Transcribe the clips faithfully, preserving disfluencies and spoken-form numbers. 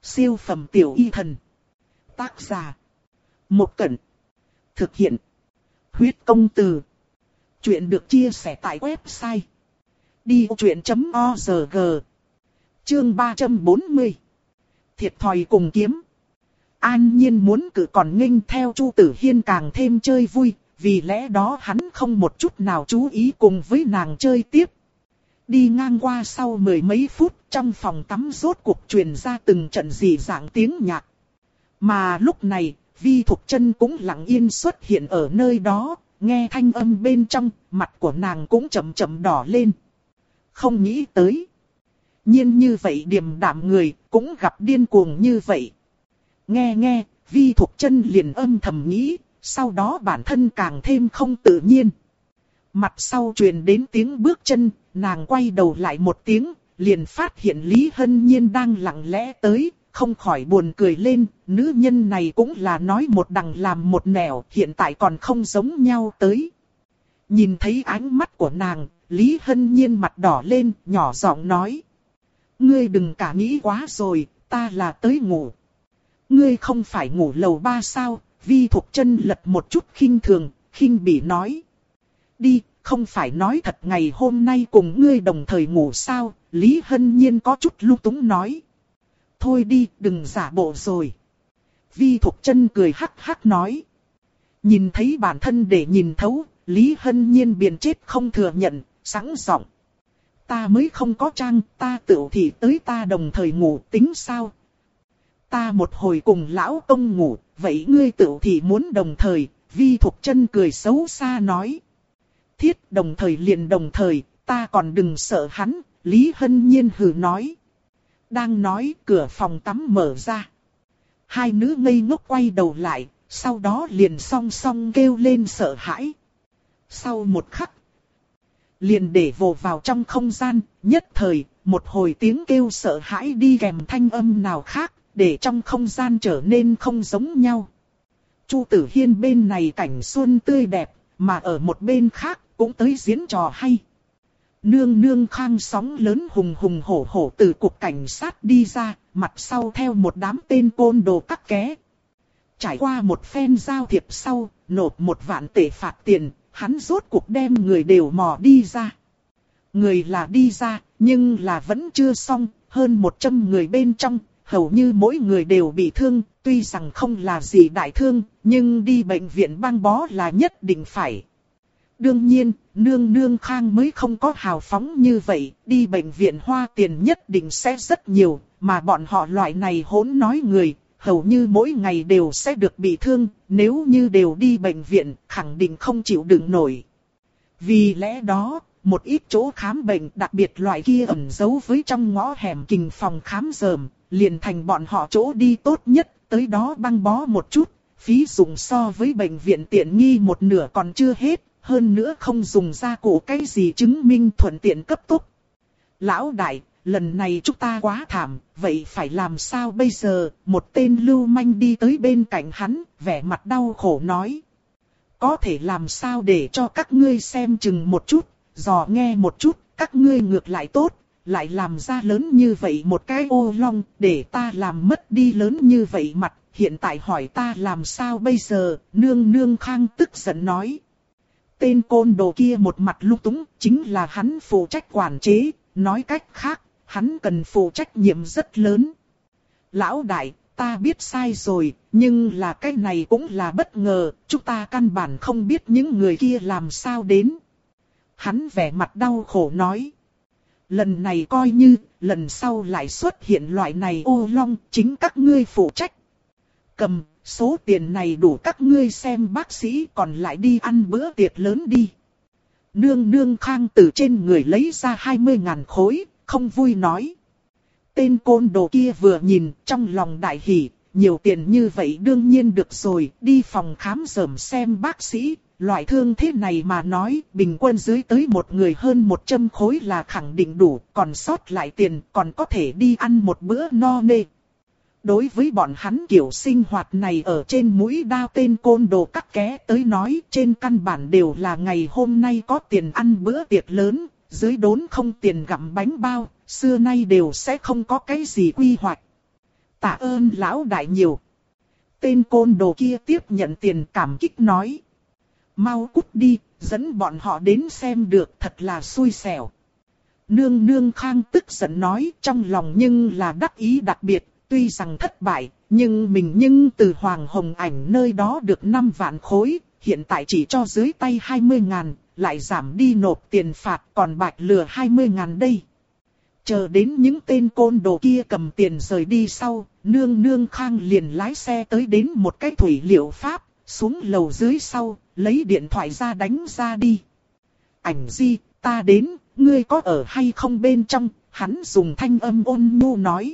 Siêu phẩm tiểu y thần. Tác giả. Một Cẩn. Thực hiện. Huyết công từ. Chuyện được chia sẻ tại website đi vô chuyện chấm org. Chương ba trăm bốn mươi. Thiệt thòi cùng kiếm. An Nhiên muốn cử còn nghênh theo Chu Tử Hiên càng thêm chơi vui, vì lẽ đó hắn không một chút nào chú ý cùng với nàng chơi tiếp. Đi ngang qua sau mười mấy phút, trong phòng tắm rốt cuộc truyền ra từng trận dị dạng tiếng nhạc. Mà lúc này, Vi Thục Chân cũng lặng yên xuất hiện ở nơi đó, nghe thanh âm bên trong, mặt của nàng cũng chậm chậm đỏ lên. Không nghĩ tới. Nhiên như vậy điềm đạm người, cũng gặp điên cuồng như vậy. Nghe nghe, Vi Thục Chân liền âm thầm nghĩ, sau đó bản thân càng thêm không tự nhiên. Mặt sau truyền đến tiếng bước chân, nàng quay đầu lại một tiếng, liền phát hiện Lý Hân Nhiên đang lặng lẽ tới, không khỏi buồn cười lên, nữ nhân này cũng là nói một đằng làm một nẻo, hiện tại còn không giống nhau tới. Nhìn thấy ánh mắt của nàng, Lý Hân Nhiên mặt đỏ lên, nhỏ giọng nói. Ngươi đừng cả nghĩ quá rồi, ta là tới ngủ. Ngươi không phải ngủ lầu ba sao? Vi Thục Chân lật một chút khinh thường, khinh bỉ nói. Đi, không phải nói thật ngày hôm nay cùng ngươi đồng thời ngủ sao? Lý Hân Nhiên có chút lung túng nói. Thôi đi, đừng giả bộ rồi. Vi Thục Chân cười hắc hắc nói. Nhìn thấy bản thân để nhìn thấu, Lý Hân Nhiên biện chết không thừa nhận, sẵn giọng. Ta mới không có trang, ta tự thì tới ta đồng thời ngủ tính sao? Ta một hồi cùng lão công ngủ, vậy ngươi tự thì muốn đồng thời? Vi Thục Chân cười xấu xa nói. Thiết đồng thời liền đồng thời, ta còn đừng sợ hắn, Lý Hân Nhiên hừ nói. Đang nói cửa phòng tắm mở ra. Hai nữ ngây ngốc quay đầu lại, sau đó liền song song kêu lên sợ hãi. Sau một khắc, liền để vồ vào trong không gian, nhất thời, một hồi tiếng kêu sợ hãi đi kèm thanh âm nào khác, để trong không gian trở nên không giống nhau. Chu Tử Hiên bên này cảnh xuân tươi đẹp, mà ở một bên khác cũng tới diễn trò hay. Nương nương Khang sóng lớn hùng hùng hổ hổ từ cục cảnh sát đi ra, mặt sau theo một đám tên côn đồ cắt ké. Trải qua một phen giao thiệp sau, nộp một vạn tệ phạt tiền, hắn rốt cuộc đem người đều mò đi ra. Người là đi ra, nhưng là vẫn chưa xong, hơn một trăm người bên trong, hầu như mỗi người đều bị thương, tuy rằng không là gì đại thương, nhưng đi bệnh viện băng bó là nhất định phải. Đương nhiên, nương nương Khang mới không có hào phóng như vậy, đi bệnh viện hoa tiền nhất định sẽ rất nhiều, mà bọn họ loại này hỗn nói người, hầu như mỗi ngày đều sẽ được bị thương, nếu như đều đi bệnh viện, khẳng định không chịu đựng nổi. Vì lẽ đó, một ít chỗ khám bệnh đặc biệt loại kia ẩn giấu với trong ngõ hẻm kình phòng khám rờm, liền thành bọn họ chỗ đi tốt nhất, tới đó băng bó một chút, phí dùng so với bệnh viện tiện nghi một nửa còn chưa hết. Hơn nữa không dùng ra cổ cái gì chứng minh thuận tiện cấp tốc. Lão đại, lần này chúng ta quá thảm, vậy phải làm sao bây giờ? Một tên lưu manh đi tới bên cạnh hắn, vẻ mặt đau khổ nói. Có thể làm sao để cho các ngươi xem chừng một chút, dò nghe một chút, các ngươi ngược lại tốt, lại làm ra lớn như vậy một cái ô long, để ta làm mất đi lớn như vậy mặt, hiện tại hỏi ta làm sao bây giờ? Nương nương Khang tức giận nói. Tên côn đồ kia một mặt lung túng, chính là hắn phụ trách quản chế, nói cách khác, hắn cần phụ trách nhiệm rất lớn. Lão đại, ta biết sai rồi, nhưng là cái này cũng là bất ngờ, chúng ta căn bản không biết những người kia làm sao đến. Hắn vẻ mặt đau khổ nói. Lần này coi như, lần sau lại xuất hiện loại này ô long, chính các ngươi phụ trách. Cầm. Số tiền này đủ các ngươi xem bác sĩ, còn lại đi ăn bữa tiệc lớn đi. Nương nương Khang từ trên người lấy ra hai mươi ngàn khối, không vui nói. Tên côn đồ kia vừa nhìn, trong lòng đại hỉ, nhiều tiền như vậy đương nhiên được rồi, đi phòng khám rờm xem bác sĩ. Loại thương thế này mà nói, bình quân dưới tới một người hơn một trăm khối là khẳng định đủ, còn sót lại tiền còn có thể đi ăn một bữa no nê. Đối với bọn hắn kiểu sinh hoạt này ở trên mũi đao tên côn đồ cắt ké tới nói, trên căn bản đều là ngày hôm nay có tiền ăn bữa tiệc lớn, dưới đốn không tiền gặm bánh bao, xưa nay đều sẽ không có cái gì quy hoạch. Tạ ơn lão đại nhiều. Tên côn đồ kia tiếp nhận tiền cảm kích nói. Mau cút đi, dẫn bọn họ đến xem được, thật là xui xẻo. Nương nương Khang tức giận nói, trong lòng nhưng là đắc ý đặc biệt, tuy rằng thất bại, nhưng mình nhưng từ Hoàng Hồng Ảnh nơi đó được năm vạn khối, hiện tại chỉ cho dưới tay hai mươi ngàn, lại giảm đi nộp tiền phạt, còn bạch lừa hai mươi ngàn đây. Chờ đến những tên côn đồ kia cầm tiền rời đi sau, nương nương Khang liền lái xe tới đến một cái thủy liệu pháp, xuống lầu dưới sau, lấy điện thoại ra đánh ra đi. Ảnh Di, ta đến, ngươi có ở hay không bên trong? Hắn dùng thanh âm ôn nhu nói.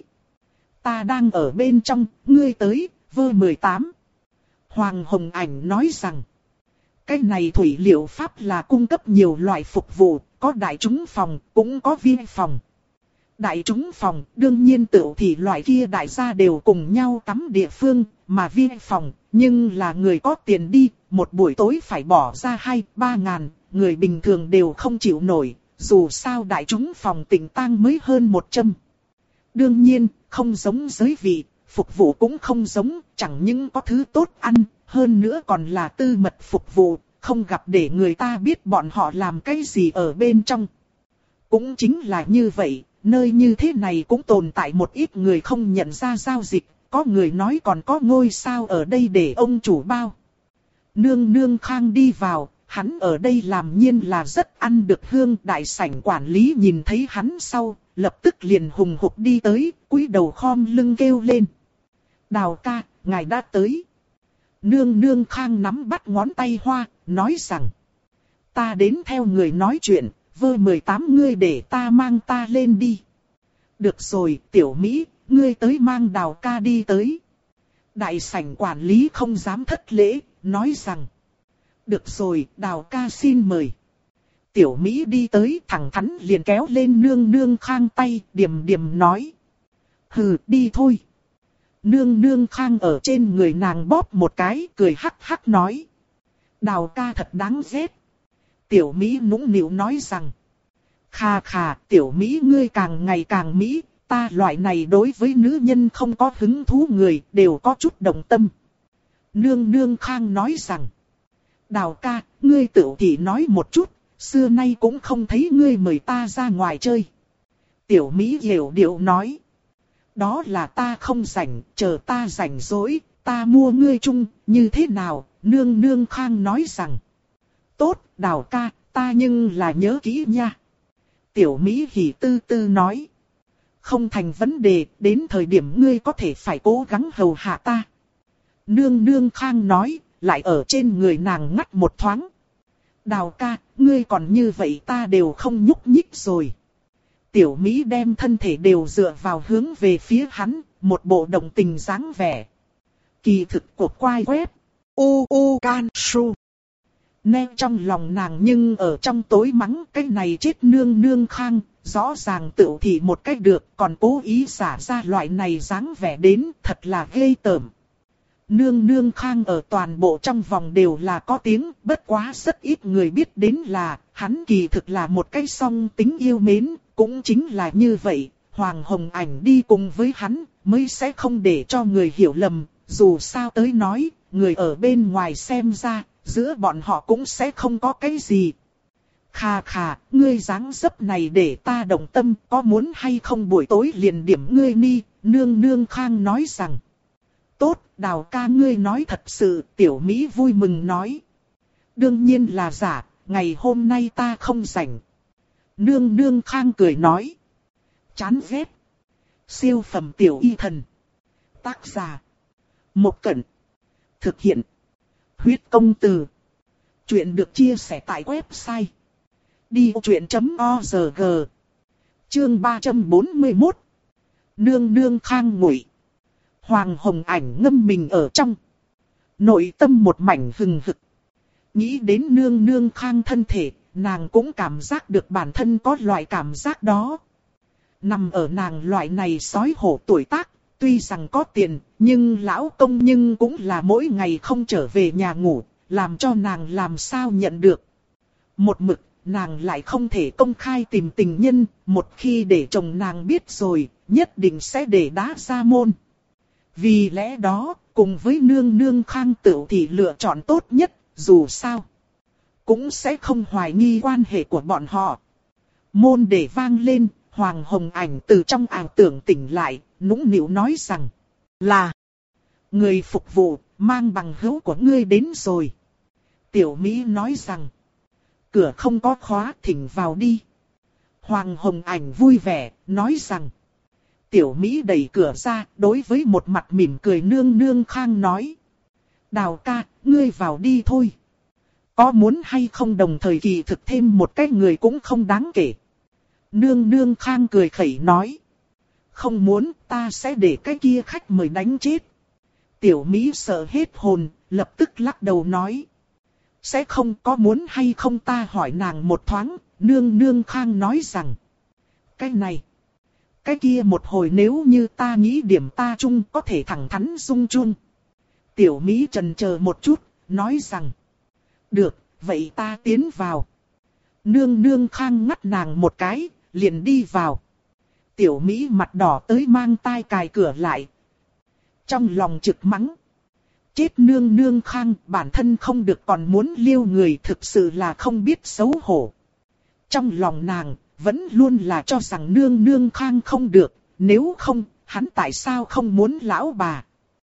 Ta đang ở bên trong, ngươi tới, vơ mười tám. Hoàng Hồng Ảnh nói rằng, cái này thủy liệu pháp là cung cấp nhiều loại phục vụ, có đại chúng phòng, cũng có viên phòng. Đại chúng phòng, đương nhiên tựu thì loại kia đại gia đều cùng nhau tắm địa phương, mà viên phòng, nhưng là người có tiền đi, một buổi tối phải bỏ ra hai, ba ngàn, người bình thường đều không chịu nổi, dù sao đại chúng phòng tỉnh tang mới hơn một trăm. Đương nhiên, không giống giới vị, phục vụ cũng không giống, chẳng những có thứ tốt ăn, hơn nữa còn là tư mật phục vụ, không gặp để người ta biết bọn họ làm cái gì ở bên trong. Cũng chính là như vậy, nơi như thế này cũng tồn tại một ít người không nhận ra giao dịch, có người nói còn có ngôi sao ở đây để ông chủ bao. Nương nương Khang đi vào, hắn ở đây làm nhiên là rất ăn được hương. Đại sảnh quản lý nhìn thấy hắn sau, lập tức liền hùng hục đi tới, cúi đầu khom lưng kêu lên. Đào ca, ngài đã tới. Nương nương Khang nắm bắt ngón tay hoa, nói rằng. Ta đến theo người nói chuyện, vơ mười tám ngươi để ta mang ta lên đi. Được rồi, tiểu Mỹ, ngươi tới mang Đào ca đi tới. Đại sảnh quản lý không dám thất lễ, nói rằng. Được rồi, Đào ca xin mời. Tiểu Mỹ đi tới, thẳng thắn liền kéo lên nương nương Khang tay, điềm điềm nói. Hừ, đi thôi. Nương nương Khang ở trên người nàng bóp một cái, cười hắc hắc nói. Đào ca thật đáng ghét. Tiểu Mỹ nũng nịu nói rằng. Khà khà, tiểu Mỹ ngươi càng ngày càng Mỹ, ta loại này đối với nữ nhân không có hứng thú người, đều có chút đồng tâm. Nương nương Khang nói rằng. Đào ca, ngươi tự thì nói một chút, xưa nay cũng không thấy ngươi mời ta ra ngoài chơi. Tiểu Mỹ hiểu điệu nói. Đó là ta không rảnh, chờ ta rảnh rỗi, ta mua ngươi chung, như thế nào? Nương nương Khang nói rằng. Tốt, Đào ca, ta nhưng là nhớ kỹ nha. Tiểu Mỹ hỉ tư tư nói. Không thành vấn đề, đến thời điểm ngươi có thể phải cố gắng hầu hạ ta. Nương nương Khang nói, lại ở trên người nàng ngắt một thoáng. Đào ca, ngươi còn như vậy ta đều không nhúc nhích rồi. Tiểu Mỹ đem thân thể đều dựa vào hướng về phía hắn, một bộ động tình dáng vẻ. Kỳ thực cột quai quét. U u can su. Nè trong lòng nàng nhưng ở trong tối mắng cái này chết nương nương Khang, rõ ràng tự thị một cách được, còn cố ý xả ra loại này dáng vẻ đến, thật là ghê tởm. Nương nương Khang ở toàn bộ trong vòng đều là có tiếng, bất quá rất ít người biết đến là, hắn kỳ thực là một cái song tính yêu mến, cũng chính là như vậy, Hoàng Hồng Ảnh đi cùng với hắn, mới sẽ không để cho người hiểu lầm, dù sao tới nói, người ở bên ngoài xem ra, giữa bọn họ cũng sẽ không có cái gì. Khà khà, ngươi dáng dấp này để ta động tâm, có muốn hay không buổi tối liền điểm ngươi ni, nương nương Khang nói rằng. Tốt, Đào ca ngươi nói thật sự, tiểu Mỹ vui mừng nói. Đương nhiên là giả, ngày hôm nay ta không rảnh. Nương nương Khang cười nói. Chán ghét. Siêu phẩm tiểu y thần. Tác giả. Một Cẩn. Thực hiện. Huyết công từ. Chuyện được chia sẻ tại website. đi ô chuyện chấm o rờ giê. Chương ba trăm bốn mươi mốt. Nương nương Khang ngụy. Hoàng Hồng Ảnh ngâm mình ở trong. Nội tâm một mảnh hừng hực. Nghĩ đến nương nương Khang thân thể, nàng cũng cảm giác được bản thân có loại cảm giác đó. Nằm ở nàng loại này sói hổ tuổi tác, tuy rằng có tiền, nhưng lão công nhưng cũng là mỗi ngày không trở về nhà ngủ, làm cho nàng làm sao nhận được. Một mực, nàng lại không thể công khai tìm tình nhân, một khi để chồng nàng biết rồi, nhất định sẽ để đá ra môn. Vì lẽ đó, cùng với nương nương Khang Tửu thì lựa chọn tốt nhất, dù sao cũng sẽ không hoài nghi quan hệ của bọn họ. Môn để vang lên, Hoàng Hồng Ảnh từ trong ảo tưởng tỉnh lại, nũng nịu nói rằng là người phục vụ, mang bằng hữu của ngươi đến rồi. Tiểu Mỹ nói rằng cửa không có khóa, thỉnh vào đi. Hoàng Hồng Ảnh vui vẻ, nói rằng. Tiểu Mỹ đẩy cửa ra, đối với một mặt mỉm cười nương nương Khang nói. Đào ca, ngươi vào đi thôi. Có muốn hay không đồng thời kỳ thực thêm một cái người cũng không đáng kể. Nương nương Khang cười khẩy nói. Không muốn, ta sẽ để cái kia khách mời đánh chết. Tiểu Mỹ sợ hết hồn, lập tức lắc đầu nói. Sẽ không, có muốn hay không ta hỏi nàng một thoáng. Nương nương Khang nói rằng. Cái này, cái kia một hồi nếu như ta nghĩ điểm ta chung có thể thẳng thắn dung chung. Tiểu Mỹ chần chờ một chút, nói rằng. Được, vậy ta tiến vào. Nương nương Khang ngắt nàng một cái, liền đi vào. Tiểu Mỹ mặt đỏ tới mang tai cài cửa lại. Trong lòng trực mắng. Chết nương nương Khang, bản thân không được còn muốn liêu người, thực sự là không biết xấu hổ. Trong lòng nàng, vẫn luôn là cho rằng nương nương Khang không được, nếu không, hắn tại sao không muốn lão bà.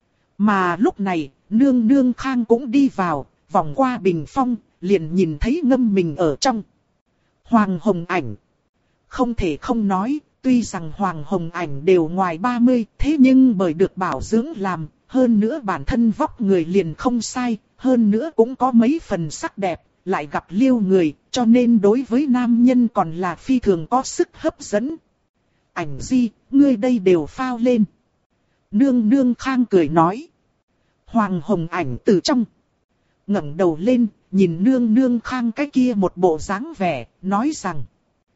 Mà lúc này, nương nương Khang cũng đi vào, vòng qua bình phong, liền nhìn thấy ngâm mình ở trong. Hoàng Hồng Ảnh. Không thể không nói, tuy rằng Hoàng Hồng Ảnh đều ngoài ba mươi, thế nhưng bởi được bảo dưỡng làm, hơn nữa bản thân vóc người liền không sai, hơn nữa cũng có mấy phần sắc đẹp, lại gặp liêu người, cho nên đối với nam nhân còn là phi thường có sức hấp dẫn. Ảnh Di, ngươi đây đều phao lên. Nương nương Khang cười nói. Hoàng Hồng Ảnh từ trong ngẩng đầu lên, nhìn nương nương Khang cái kia một bộ dáng vẻ, nói rằng.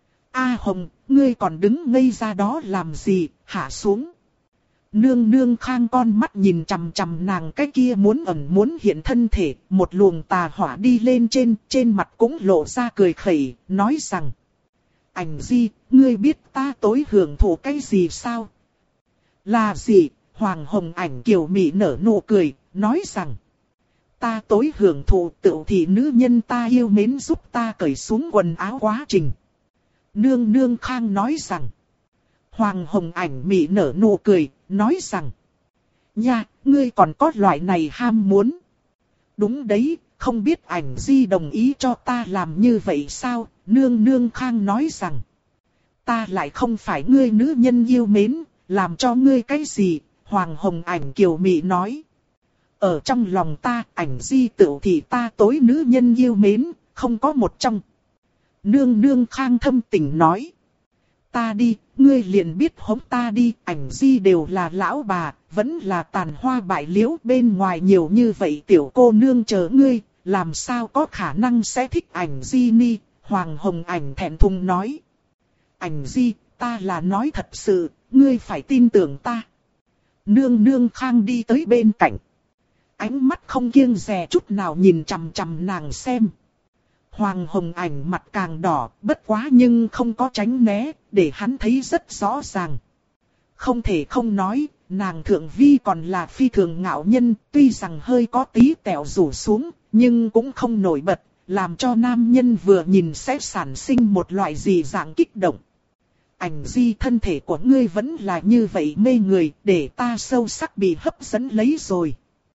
A Hồng, ngươi còn đứng ngây ra đó làm gì, hạ xuống. Nương nương Khang con mắt nhìn chằm chằm nàng cái kia muốn ẩn muốn hiện thân thể, một luồng tà hỏa đi lên trên, trên mặt cũng lộ ra cười khẩy, nói rằng. Ảnh Di, ngươi biết ta tối hưởng thụ cái gì sao? Là gì? Hoàng Hồng Ảnh kiều mị nở nụ cười, nói rằng. Ta tối hưởng thụ tự thì nữ nhân ta yêu mến giúp ta cởi xuống quần áo quá trình. Nương nương Khang nói rằng. Hoàng Hồng Ảnh mị nở nụ cười, nói rằng. Nha, ngươi còn có loại này ham muốn. Đúng đấy, không biết Ảnh Di đồng ý cho ta làm như vậy sao? Nương nương Khang nói rằng. Ta lại không phải ngươi nữ nhân yêu mến, làm cho ngươi cái gì? Hoàng Hồng Ảnh kiều mị nói. Ở trong lòng ta, Ảnh Di tự thì ta tối nữ nhân yêu mến, không có một trong. Nương nương Khang thâm tình nói. Ta đi, ngươi liền biết hống ta đi, Ảnh Di đều là lão bà, vẫn là tàn hoa bại liễu, bên ngoài nhiều như vậy tiểu cô nương chờ ngươi, làm sao có khả năng sẽ thích Ảnh Di ni, Hoàng Hồng Ảnh thẹn thùng nói. Ảnh Di, ta là nói thật sự, ngươi phải tin tưởng ta. Nương nương Khang đi tới bên cạnh. Ánh mắt không kiêng dè chút nào nhìn chằm chằm nàng xem. Hoàng Hồng Ảnh mặt càng đỏ, bất quá nhưng không có tránh né, để hắn thấy rất rõ ràng. Không thể không nói, nàng thượng vi còn là phi thường ngạo nhân, tuy rằng hơi có tí tẹo rủ xuống, nhưng cũng không nổi bật, làm cho nam nhân vừa nhìn sẽ sản sinh một loại gì dạng kích động. Ảnh Di, thân thể của ngươi vẫn là như vậy mê người, để ta sâu sắc bị hấp dẫn lấy rồi.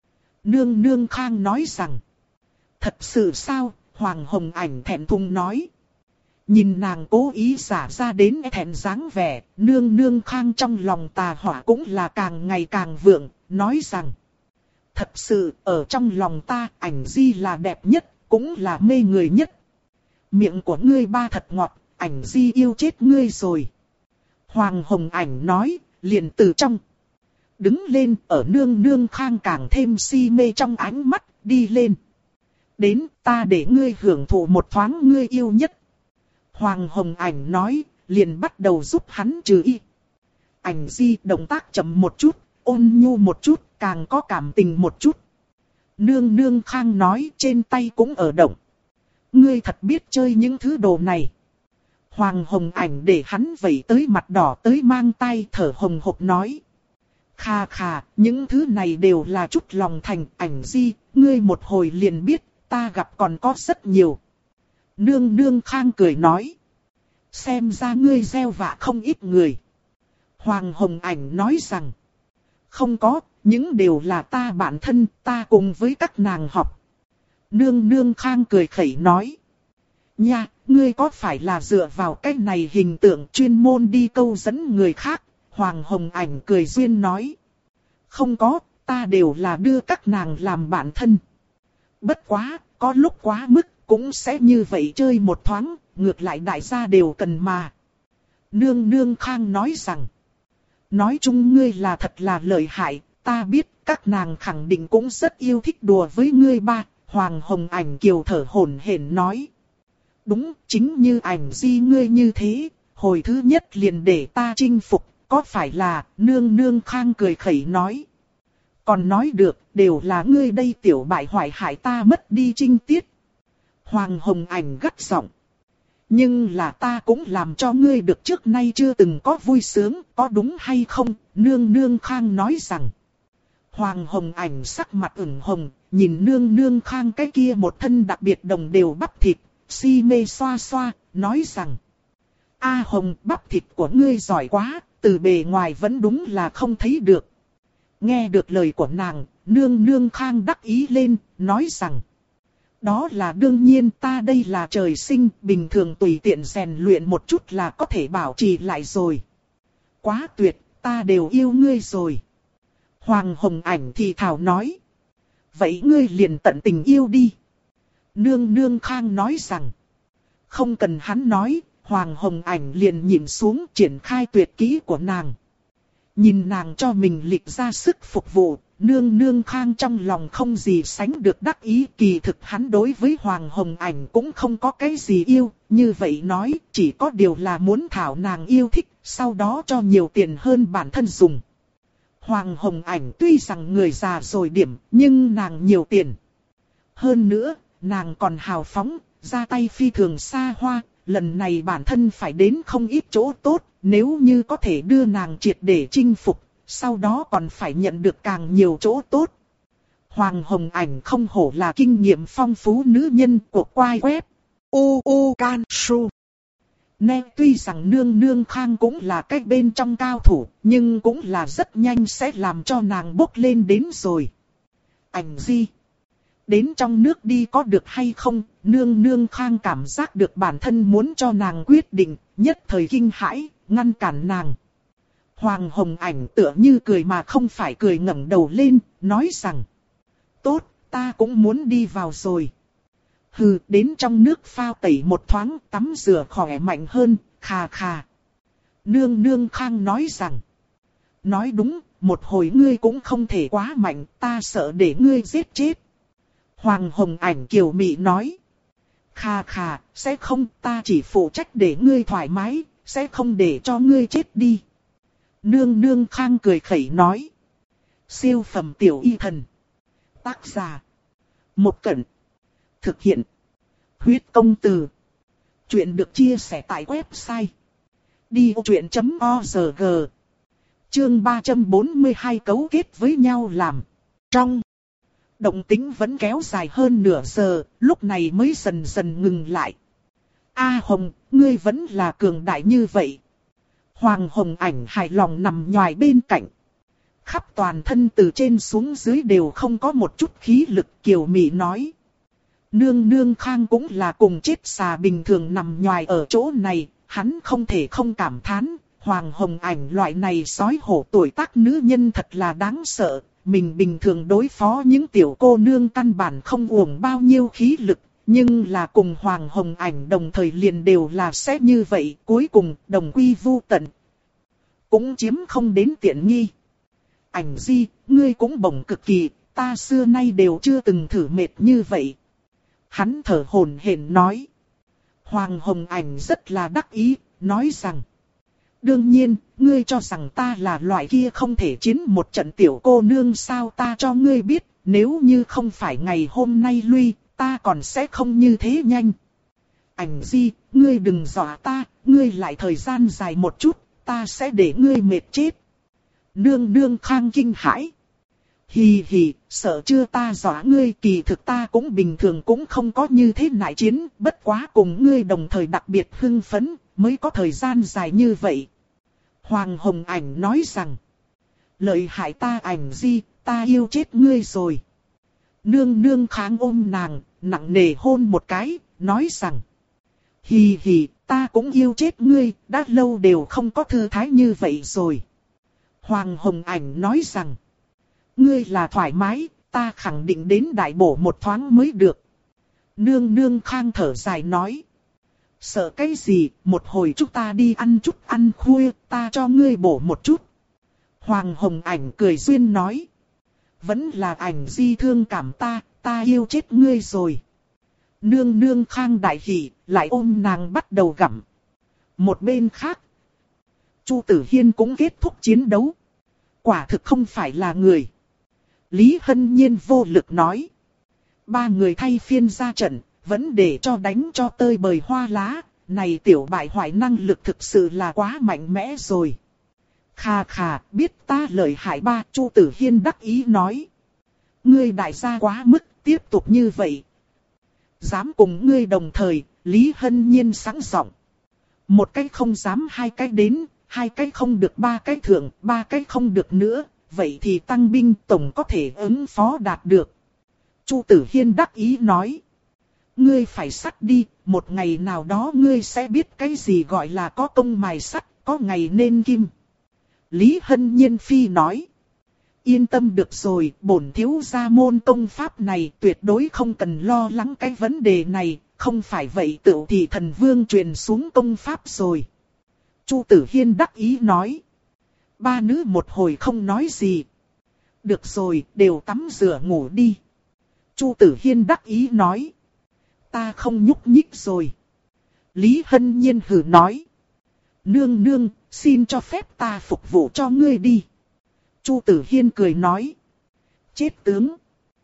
Nương nương Khang nói rằng. Thật sự sao? Hoàng Hồng Ảnh thẹn thùng nói. Nhìn nàng cố ý giả ra đến thẹn dáng vẻ, nương nương Khang trong lòng tà hỏa cũng là càng ngày càng vượng, nói rằng. Thật sự, ở trong lòng ta, Ảnh Di là đẹp nhất, cũng là mê người nhất. Miệng của ngươi ba thật ngọt, Ảnh Di yêu chết ngươi rồi. Hoàng Hồng Ảnh nói, liền từ trong đứng lên, ở nương nương Khang càng thêm si mê trong ánh mắt, đi lên. Đến, ta để ngươi hưởng thụ một thoáng ngươi yêu nhất. Hoàng Hồng Ảnh nói, liền bắt đầu giúp hắn trừ y. Ảnh Di động tác chậm một chút, ôn nhu một chút, càng có cảm tình một chút. Nương nương Khang nói, trên tay cũng ở động. Ngươi thật biết chơi những thứ đồ này. Hoàng Hồng Ảnh để hắn vẩy tới mặt đỏ tới mang tay thở hồng hộc nói. Kha kha, những thứ này đều là chút lòng thành. Ảnh Di, ngươi một hồi liền biết, ta gặp còn có rất nhiều. Nương nương Khang cười nói. Xem ra ngươi gieo vạ không ít người. Hoàng Hồng Ảnh nói rằng. Không có, những đều là ta bản thân, ta cùng với các nàng học. Nương nương Khang cười khẩy nói. Nha, ngươi có phải là dựa vào cái này hình tượng chuyên môn đi câu dẫn người khác? Hoàng Hồng Ảnh cười duyên nói. Không có, ta đều là đưa các nàng làm bạn thân. Bất quá, có lúc quá mức, cũng sẽ như vậy chơi một thoáng, ngược lại đại gia đều cần mà. Nương nương Khang nói rằng. Nói chung ngươi là thật là lợi hại, ta biết các nàng khẳng định cũng rất yêu thích đùa với ngươi ba. Hoàng Hồng Ảnh kiều thở hổn hển nói. Đúng, chính như Ảnh Di ngươi như thế, hồi thứ nhất liền để ta chinh phục, có phải là, nương nương Khang cười khẩy nói. Còn nói được, đều là ngươi đây tiểu bại hoại hại ta mất đi trinh tiết. Hoàng Hồng Ảnh gắt giọng. Nhưng là ta cũng làm cho ngươi được trước nay chưa từng có vui sướng, có đúng hay không? Nương nương Khang nói rằng. Hoàng Hồng Ảnh sắc mặt ửng hồng, nhìn nương nương Khang cái kia một thân đặc biệt đồng đều bắp thịt, si mê xoa xoa, nói rằng. A Hồng, bắp thịt của ngươi giỏi quá, từ bề ngoài vẫn đúng là không thấy được. Nghe được lời của nàng, nương nương Khang đắc ý lên, nói rằng. Đó là đương nhiên, ta đây là trời sinh, bình thường tùy tiện rèn luyện một chút là có thể bảo trì lại rồi. Quá tuyệt, ta đều yêu ngươi rồi. Hoàng Hồng Ảnh thì thào nói. Vậy ngươi liền tận tình yêu đi. Nương nương Khang nói rằng. Không cần hắn nói, Hoàng Hồng Ảnh liền nhìn xuống triển khai tuyệt kỹ của nàng. Nhìn nàng cho mình lịch ra sức phục vụ, nương nương Khang trong lòng không gì sánh được đắc ý. Kỳ thực hắn đối với Hoàng Hồng Ảnh cũng không có cái gì yêu, như vậy nói chỉ có điều là muốn thảo nàng yêu thích, sau đó cho nhiều tiền hơn bản thân dùng. Hoàng Hồng Ảnh tuy rằng người già rồi điểm, nhưng nàng nhiều tiền. Hơn nữa, nàng còn hào phóng, ra tay phi thường xa hoa, lần này bản thân phải đến không ít chỗ tốt, nếu như có thể đưa nàng triệt để chinh phục, sau đó còn phải nhận được càng nhiều chỗ tốt. Hoàng Hồng Ảnh không hổ là kinh nghiệm phong phú nữ nhân của quai web. U U Can Su. Nè, tuy rằng nương nương Khang cũng là cái bên trong cao thủ, nhưng cũng là rất nhanh sẽ làm cho nàng bốc lên đến rồi. Ảnh Di. Đến trong nước đi có được hay không, nương nương Khang cảm giác được bản thân muốn cho nàng quyết định, nhất thời kinh hãi, ngăn cản nàng. Hoàng Hồng Ảnh tựa như cười mà không phải cười ngẩng đầu lên, nói rằng. Tốt, ta cũng muốn đi vào rồi. Hừ, đến trong nước phao tẩy một thoáng, tắm rửa khỏe mạnh hơn, khà khà. Nương nương Khang nói rằng. Nói đúng, một hồi ngươi cũng không thể quá mạnh, ta sợ để ngươi giết chết. Hoàng Hồng Ảnh kiều mị nói. Khà khà, sẽ không, ta chỉ phụ trách để ngươi thoải mái, sẽ không để cho ngươi chết đi. Nương nương Khang cười khẩy nói. Siêu phẩm tiểu y thần. Tác giả. Một Cẩn. Thực hiện. Huyết công từ. Chuyện được chia sẻ tại website. đi ô chuyện chấm org. Chương ba trăm bốn mươi hai cấu kết với nhau làm. Trong. Động tĩnh vẫn kéo dài hơn nửa giờ, lúc này mới dần dần ngừng lại. A Hồng, ngươi vẫn là cường đại như vậy. Hoàng Hồng Ảnh hài lòng nằm nhòi bên cạnh. Khắp toàn thân từ trên xuống dưới đều không có một chút khí lực, kiều mị nói. Nương nương Khang cũng là cùng chết xà bình thường nằm nhòi ở chỗ này, hắn không thể không cảm thán. Hoàng Hồng Ảnh loại này sói hổ tuổi tác nữ nhân thật là đáng sợ. Mình bình thường đối phó những tiểu cô nương căn bản không uổng bao nhiêu khí lực. Nhưng là cùng Hoàng Hồng Ảnh đồng thời liền đều là sẽ như vậy, cuối cùng đồng quy vu tận. Cũng chiếm không đến tiện nghi. Ảnh Di, ngươi cũng bổng cực kỳ, ta xưa nay đều chưa từng thử mệt như vậy. Hắn thở hổn hển nói. Hoàng Hồng Ảnh rất là đắc ý, nói rằng. Đương nhiên, ngươi cho rằng ta là loại kia không thể chiến một trận tiểu cô nương sao, ta cho ngươi biết, nếu như không phải ngày hôm nay lui, ta còn sẽ không như thế nhanh. Ảnh Di, ngươi đừng dọa ta, ngươi lại thời gian dài một chút, ta sẽ để ngươi mệt chết. Nương nương khang kinh hãi. Hì hì, sợ chưa ta dọa ngươi, kỳ thực ta cũng bình thường cũng không có như thế nại chiến, bất quá cùng ngươi đồng thời đặc biệt hưng phấn, mới có thời gian dài như vậy. Hoàng Hồng Ảnh nói rằng, lợi hại ta Ảnh Di, ta yêu chết ngươi rồi. Nương nương kháng ôm nàng, nặng nề hôn một cái, nói rằng, hì hì, ta cũng yêu chết ngươi, đã lâu đều không có thư thái như vậy rồi. Hoàng Hồng Ảnh nói rằng, ngươi là thoải mái, ta khẳng định đến đại bổ một thoáng mới được. Nương nương khang thở dài nói, sợ cái gì, một hồi chúng ta đi ăn chút ăn khuya, ta cho ngươi bổ một chút. Hoàng Hồng Ảnh cười duyên nói, vẫn là Ảnh Di thương cảm ta, ta yêu chết ngươi rồi. Nương nương khang đại hỉ, lại ôm nàng bắt đầu gặm. Một bên khác, Chu Tử Hiên cũng kết thúc chiến đấu. Quả thực không phải là người. Lý Hân Nhiên vô lực nói. Ba người thay phiên ra trận, vẫn để cho đánh cho tơi bời hoa lá. Này tiểu bại hoại năng lực thực sự là quá mạnh mẽ rồi. Khà khà, biết ta lợi hại ba, Chu Tử Hiên đắc ý nói. Ngươi đại gia quá mức, tiếp tục như vậy. Dám cùng ngươi đồng thời, Lý Hân Nhiên sẵn giọng. Một cái không dám, hai cái đến, hai cái không được, ba cái thượng, ba cái không được nữa, vậy thì tăng binh tổng có thể ứng phó đạt được. Chu Tử Hiên đắc ý nói. Ngươi phải sắt đi, một ngày nào đó ngươi sẽ biết cái gì gọi là có công mài sắt, có ngày nên kim. Lý Hân Nhiên phi nói. Yên tâm được rồi, bổn thiếu gia môn công pháp này tuyệt đối không cần lo lắng cái vấn đề này, không phải vậy tựu thì thần vương truyền xuống công pháp rồi. Chu Tử Hiên đắc ý nói. Ba nữ một hồi không nói gì. Được rồi, đều tắm rửa ngủ đi. Chu Tử Hiên đắc ý nói. Ta không nhúc nhích rồi. Lý Hân Nhiên hừ nói. Nương nương, xin cho phép ta phục vụ cho ngươi đi. Chu Tử Hiên cười nói. Chết tướng.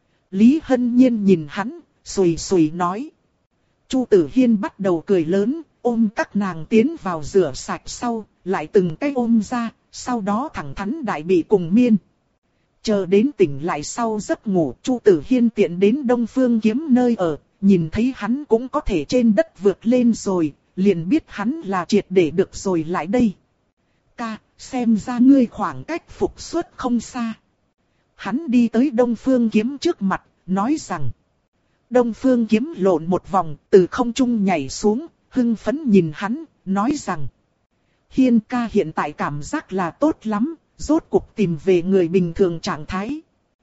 Lý Hân Nhiên nhìn hắn, xùy xùy nói. Chu Tử Hiên bắt đầu cười lớn, ôm các nàng tiến vào rửa sạch sau, lại từng cái ôm ra, sau đó thẳng thắn đại bị cùng miên. Chờ đến tỉnh lại sau giấc ngủ, Chu Tử Hiên tiện đến Đông Phương Kiếm nơi ở, nhìn thấy hắn cũng có thể trên đất vượt lên rồi, liền biết hắn là triệt để được rồi lại đây. Ca, xem ra ngươi khoảng cách phục xuất không xa. Hắn đi tới Đông Phương Kiếm trước mặt, nói rằng. Đông Phương Kiếm lộn một vòng, từ không trung nhảy xuống, hưng phấn nhìn hắn, nói rằng. Hiên ca hiện tại cảm giác là tốt lắm, rốt cuộc tìm về người bình thường trạng thái.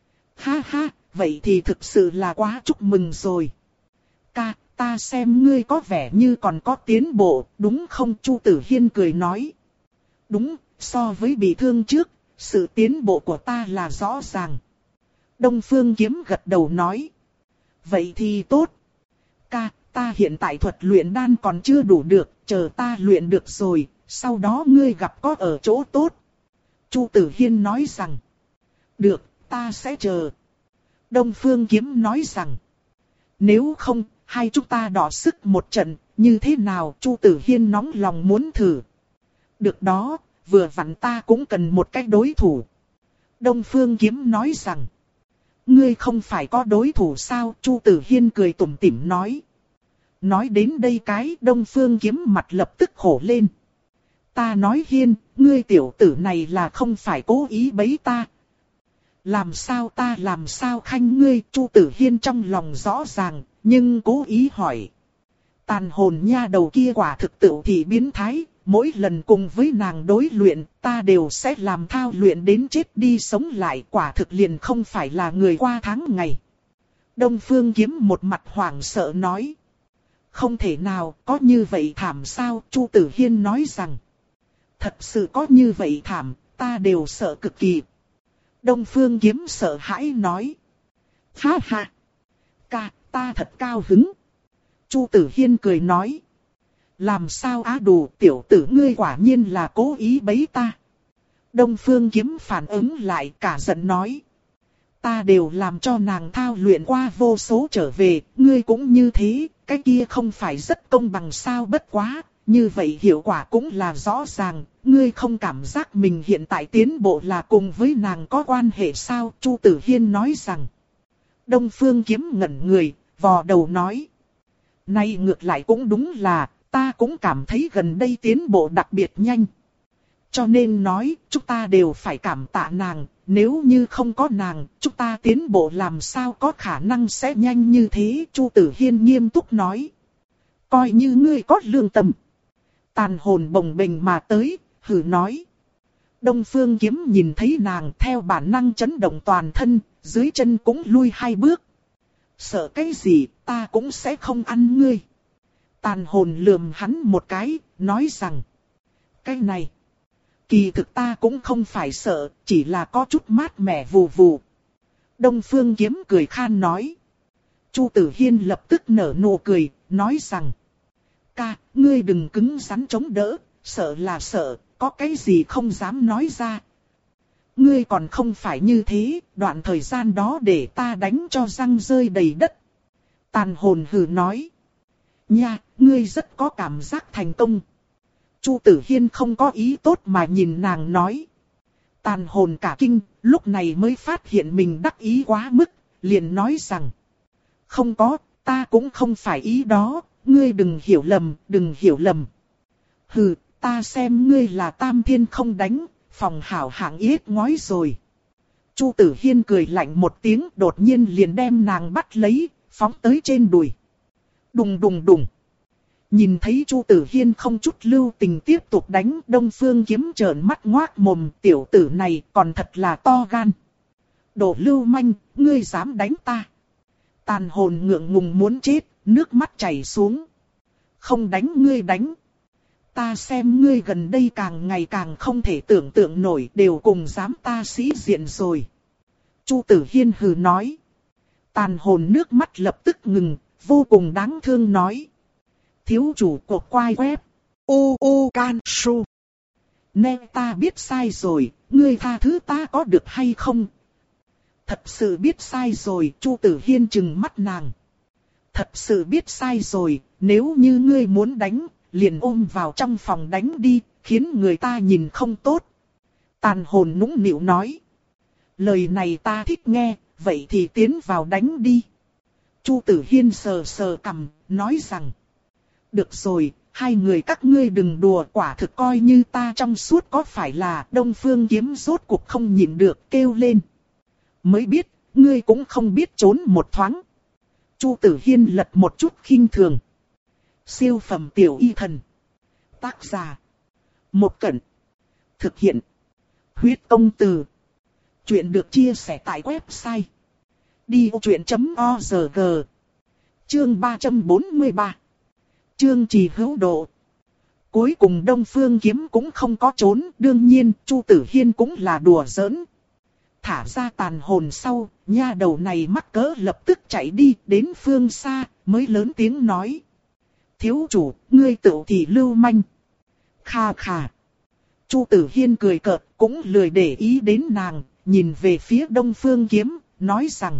Ha ha, vậy thì thực sự là quá chúc mừng rồi. Ca, ta xem ngươi có vẻ như còn có tiến bộ, đúng không? Chu Tử Hiên cười nói. Đúng, so với bị thương trước, sự tiến bộ của ta là rõ ràng. Đông Phương Kiếm gật đầu nói. Vậy thì tốt. Ca, ta hiện tại thuật luyện đan còn chưa đủ được, chờ ta luyện được rồi, sau đó ngươi gặp có ở chỗ tốt. Chu Tử Hiên nói rằng. Được, ta sẽ chờ. Đông Phương Kiếm nói rằng. Nếu không, hai chúng ta đọ sức một trận, như thế nào? Chu Tử Hiên nóng lòng muốn thử. Được đó, vừa vặn ta cũng cần một cái đối thủ. Đông Phương Kiếm nói rằng. Ngươi không phải có đối thủ sao? Chu Tử Hiên cười tủm tỉm nói. Nói đến đây cái Đông Phương Kiếm mặt lập tức khổ lên. Ta nói Hiên, ngươi tiểu tử này là không phải cố ý bấy ta. Làm sao ta làm sao khanh ngươi? Chu Tử Hiên trong lòng rõ ràng, nhưng cố ý hỏi. Tàn hồn nha đầu kia quả thực tự thì biến thái, mỗi lần cùng với nàng đối luyện, ta đều sẽ làm thao luyện đến chết đi sống lại, quả thực liền không phải là người qua tháng ngày. Đông Phương Kiếm một mặt hoảng sợ nói. Không thể nào, có như vậy thảm sao? Chu Tử Hiên nói rằng. Thật sự có như vậy thảm, ta đều sợ cực kỳ. Đông Phương Kiếm sợ hãi nói. Ha ha! Ca, ta thật cao hứng. Chu Tử Hiên cười nói. Làm sao á đủ, tiểu tử ngươi quả nhiên là cố ý bấy ta. Đông Phương Kiếm phản ứng lại cả giận nói. Ta đều làm cho nàng thao luyện qua vô số trở về, ngươi cũng như thế, cái kia không phải rất công bằng sao? Bất quá, như vậy hiệu quả cũng là rõ ràng, ngươi không cảm giác mình hiện tại tiến bộ là cùng với nàng có quan hệ sao? Chu Tử Hiên nói rằng. Đông Phương Kiếm ngẩn người, vò đầu nói. Này ngược lại cũng đúng là, ta cũng cảm thấy gần đây tiến bộ đặc biệt nhanh. Cho nên nói, chúng ta đều phải cảm tạ nàng, nếu như không có nàng, chúng ta tiến bộ làm sao có khả năng sẽ nhanh như thế? Chu Tử Hiên nghiêm túc nói. Coi như ngươi có lương tâm. Tàn hồn bồng bềnh mà tới, hừ nói. Đông Phương Kiếm nhìn thấy nàng theo bản năng chấn động toàn thân, dưới chân cũng lui hai bước. Sợ cái gì, ta cũng sẽ không ăn ngươi. Tàn hồn lườm hắn một cái, nói rằng. Cái này, kỳ thực ta cũng không phải sợ, chỉ là có chút mát mẻ vù vù. Đông Phương Kiếm cười khan nói. Chu Tử Hiên lập tức nở nụ cười, nói rằng. Ca, ngươi đừng cứng rắn chống đỡ, sợ là sợ, có cái gì không dám nói ra. Ngươi còn không phải như thế, đoạn thời gian đó để ta đánh cho răng rơi đầy đất. Tàn hồn hừ nói. Nha, ngươi rất có cảm giác thành công. Chu Tử Hiên không có ý tốt mà nhìn nàng nói. Tàn hồn cả kinh, lúc này mới phát hiện mình đắc ý quá mức, liền nói rằng. Không có, ta cũng không phải ý đó, ngươi đừng hiểu lầm, đừng hiểu lầm. Hừ, ta xem ngươi là tam thiên không đánh, phòng hảo hạng yết ngói rồi. Chu Tử Hiên cười lạnh một tiếng, đột nhiên liền đem nàng bắt lấy, phóng tới trên đùi. Đùng đùng đùng. Nhìn thấy Chu Tử Hiên không chút lưu tình tiếp tục đánh, Đông Phương Kiếm trợn mắt ngoác mồm, tiểu tử này còn thật là to gan. Đồ lưu manh, ngươi dám đánh ta. Tàn hồn ngượng ngùng muốn chết, nước mắt chảy xuống. Không đánh ngươi đánh. Ta xem ngươi gần đây càng ngày càng không thể tưởng tượng nổi, đều cùng dám ta sĩ diện rồi. Chu Tử Hiên hừ nói. Tàn hồn nước mắt lập tức ngừng, vô cùng đáng thương nói. Thiếu chủ của quai web. U U Can Su. Nè ta biết sai rồi, ngươi tha thứ ta có được hay không? Thật sự biết sai rồi, Chu Tử Hiên trừng mắt nàng. Thật sự biết sai rồi, nếu như ngươi muốn đánh, liền ôm vào trong phòng đánh đi, khiến người ta nhìn không tốt. Tàn hồn nũng nịu nói. Lời này ta thích nghe, vậy thì tiến vào đánh đi. Chu Tử Hiên sờ sờ cằm, nói rằng. Được rồi, hai người các ngươi đừng đùa, quả thực coi như ta trong suốt có phải là. Đông Phương Kiếm rốt cuộc không nhịn được kêu lên. Mới biết, ngươi cũng không biết trốn một thoáng. Chu Tử Hiên lật một chút khinh thường. Siêu phẩm tiểu y thần. Tác giả. Một Cẩn. Thực hiện. Huyết công từ. Chuyện được chia sẻ tại website. đi ô chuyện chấm o rờ giê. Chương ba trăm bốn mươi ba. Chương trì hữu độ. Cuối cùng Đông Phương Kiếm cũng không có trốn. Đương nhiên Chu Tử Hiên cũng là đùa giỡn. Thả ra tàn hồn sau, nha đầu này mắc cỡ lập tức chạy đi đến phương xa, mới lớn tiếng nói. Thiếu chủ, ngươi tự thì lưu manh. Kha kha. Chu Tử Hiên cười cợt, cũng lười để ý đến nàng, nhìn về phía Đông Phương Kiếm, nói rằng.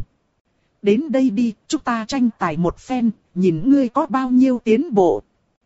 Đến đây đi, chúng ta tranh tài một phen, nhìn ngươi có bao nhiêu tiến bộ.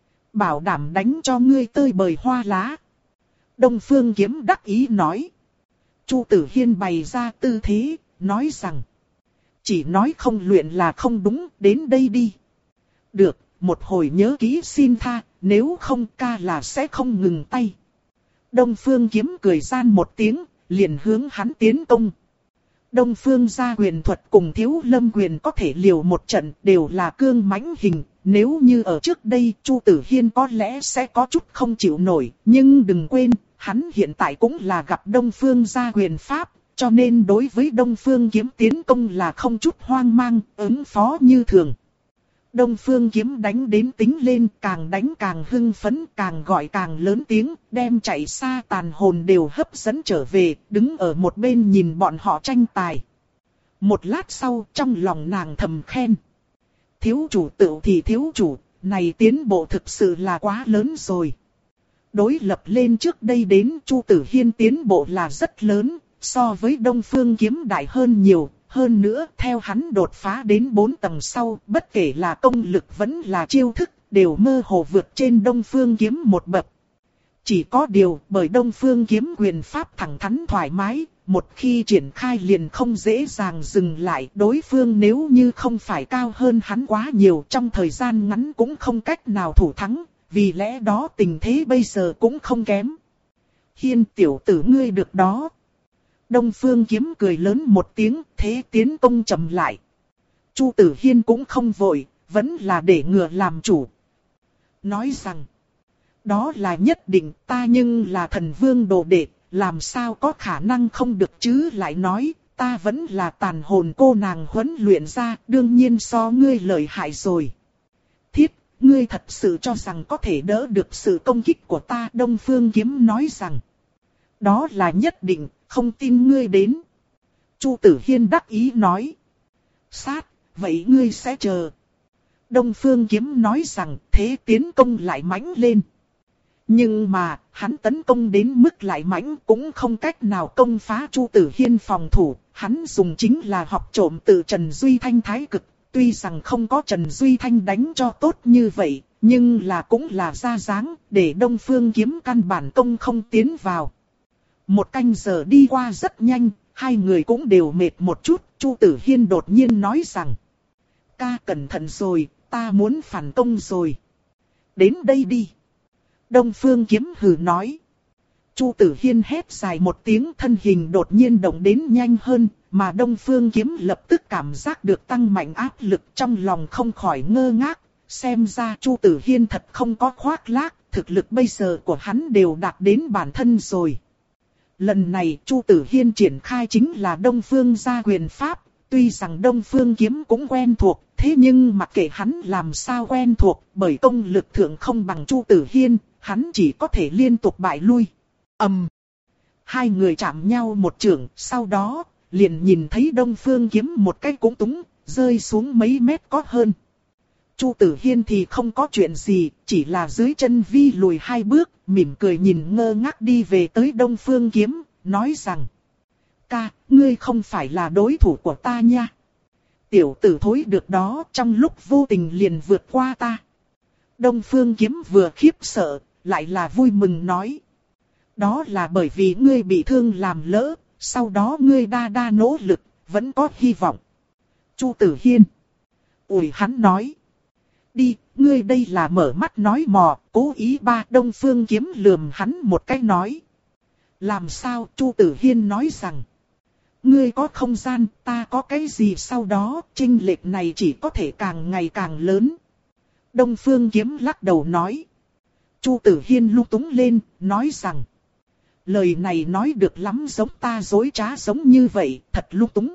Bảo đảm đánh cho ngươi tơi bời hoa lá. Đông Phương Kiếm đắc ý nói. Chu Tử Hiên bày ra tư thế, nói rằng. Chỉ nói không luyện là không đúng, đến đây đi. Được, một hồi nhớ kỹ xin tha, nếu không ca là sẽ không ngừng tay. Đông Phương Kiếm cười gian một tiếng, liền hướng hắn tiến công. Đông Phương gia quyền thuật cùng Thiếu Lâm quyền có thể liều một trận, đều là cương mãnh hình. Nếu như ở trước đây Chu Tử Hiên có lẽ sẽ có chút không chịu nổi, nhưng đừng quên, hắn hiện tại cũng là gặp Đông Phương gia quyền pháp, cho nên đối với Đông Phương Kiếm tiến công là không chút hoang mang, ứng phó như thường. Đông Phương Kiếm đánh đến tính lên, càng đánh càng hưng phấn, càng gọi càng lớn tiếng, đem chạy xa tàn hồn đều hấp dẫn trở về, đứng ở một bên nhìn bọn họ tranh tài. Một lát sau, trong lòng nàng thầm khen. Thiếu chủ tự thì thiếu chủ, này tiến bộ thực sự là quá lớn rồi. Đối lập lên trước đây đến Chu Tử Hiên tiến bộ là rất lớn, so với Đông Phương Kiếm đại hơn nhiều. Hơn nữa, theo hắn đột phá đến bốn tầng sau, bất kể là công lực vẫn là chiêu thức, đều mơ hồ vượt trên Đông Phương Kiếm một bậc. Chỉ có điều bởi Đông Phương kiếm quyền pháp thẳng thắn thoải mái, một khi triển khai liền không dễ dàng dừng lại. Đối phương nếu như không phải cao hơn hắn quá nhiều trong thời gian ngắn cũng không cách nào thủ thắng, vì lẽ đó tình thế bây giờ cũng không kém. Hiên tiểu tử ngươi được đó. Đông Phương kiếm cười lớn một tiếng, thế tiến công chậm lại. Chu Tử Hiên cũng không vội, vẫn là để ngựa làm chủ. Nói rằng, đó là nhất định, ta nhưng là thần vương đồ đệ, làm sao có khả năng không được chứ. Lại nói, ta vẫn là tàn hồn cô nàng huấn luyện ra, đương nhiên so ngươi lợi hại rồi. Thiết, ngươi thật sự cho rằng có thể đỡ được sự công kích của ta. Đông Phương kiếm nói rằng, đó là nhất định, không tin ngươi đến. Chu Tử Hiên đắc ý nói, sát, vậy ngươi sẽ chờ. Đông Phương kiếm nói rằng, thế tiến công lại mãnh lên. Nhưng mà, hắn tấn công đến mức lại mãnh cũng không cách nào công phá Chu Tử Hiên phòng thủ. Hắn dùng chính là học trộm từ Trần Duy Thanh thái cực. Tuy rằng không có Trần Duy Thanh đánh cho tốt như vậy, nhưng là cũng là ra dáng, để Đông Phương kiếm căn bản công không tiến vào. Một canh giờ đi qua rất nhanh, hai người cũng đều mệt một chút. Chu Tử Hiên đột nhiên nói rằng, ca cẩn thận rồi, ta muốn phản công rồi. Đến đây đi. Đông Phương kiếm hừ nói. Chu Tử Hiên hét dài một tiếng, thân hình đột nhiên động đến nhanh hơn, mà Đông Phương kiếm lập tức cảm giác được tăng mạnh áp lực, trong lòng không khỏi ngơ ngác. Xem ra Chu Tử Hiên thật không có khoác lác, thực lực bây giờ của hắn đều đạt đến bản thân rồi. Lần này Chu Tử Hiên triển khai chính là Đông Phương gia quyền pháp, tuy rằng Đông Phương kiếm cũng quen thuộc, thế nhưng mặc kệ hắn làm sao quen thuộc, bởi công lực thượng không bằng Chu Tử Hiên, hắn chỉ có thể liên tục bại lui. Ầm. Um. Hai người chạm nhau một chưởng, sau đó liền nhìn thấy Đông Phương kiếm một cái cũng túng, rơi xuống mấy mét có hơn. Chu Tử Hiên thì không có chuyện gì, chỉ là dưới chân vi lùi hai bước, mỉm cười nhìn ngơ ngác đi về tới Đông Phương kiếm, nói rằng, ca, ngươi không phải là đối thủ của ta nha. Tiểu tử thối được đó, trong lúc vô tình liền vượt qua ta. Đông Phương kiếm vừa khiếp sợ, lại là vui mừng nói, đó là bởi vì ngươi bị thương làm lỡ, sau đó ngươi đa đa nỗ lực, vẫn có hy vọng. Chu Tử Hiên. Ủi hắn nói, đi, ngươi đây là mở mắt nói mò, cố ý ba. Đông Phương kiếm lườm hắn một cái nói, làm sao? Chu Tử Hiên nói rằng, ngươi có không gian, ta có cái gì, sau đó chênh lệch này chỉ có thể càng ngày càng lớn. Đông Phương kiếm lắc đầu nói. Chu Tử Hiên lung túng lên, nói rằng, lời này nói được lắm, giống ta dối trá giống như vậy, thật lung túng.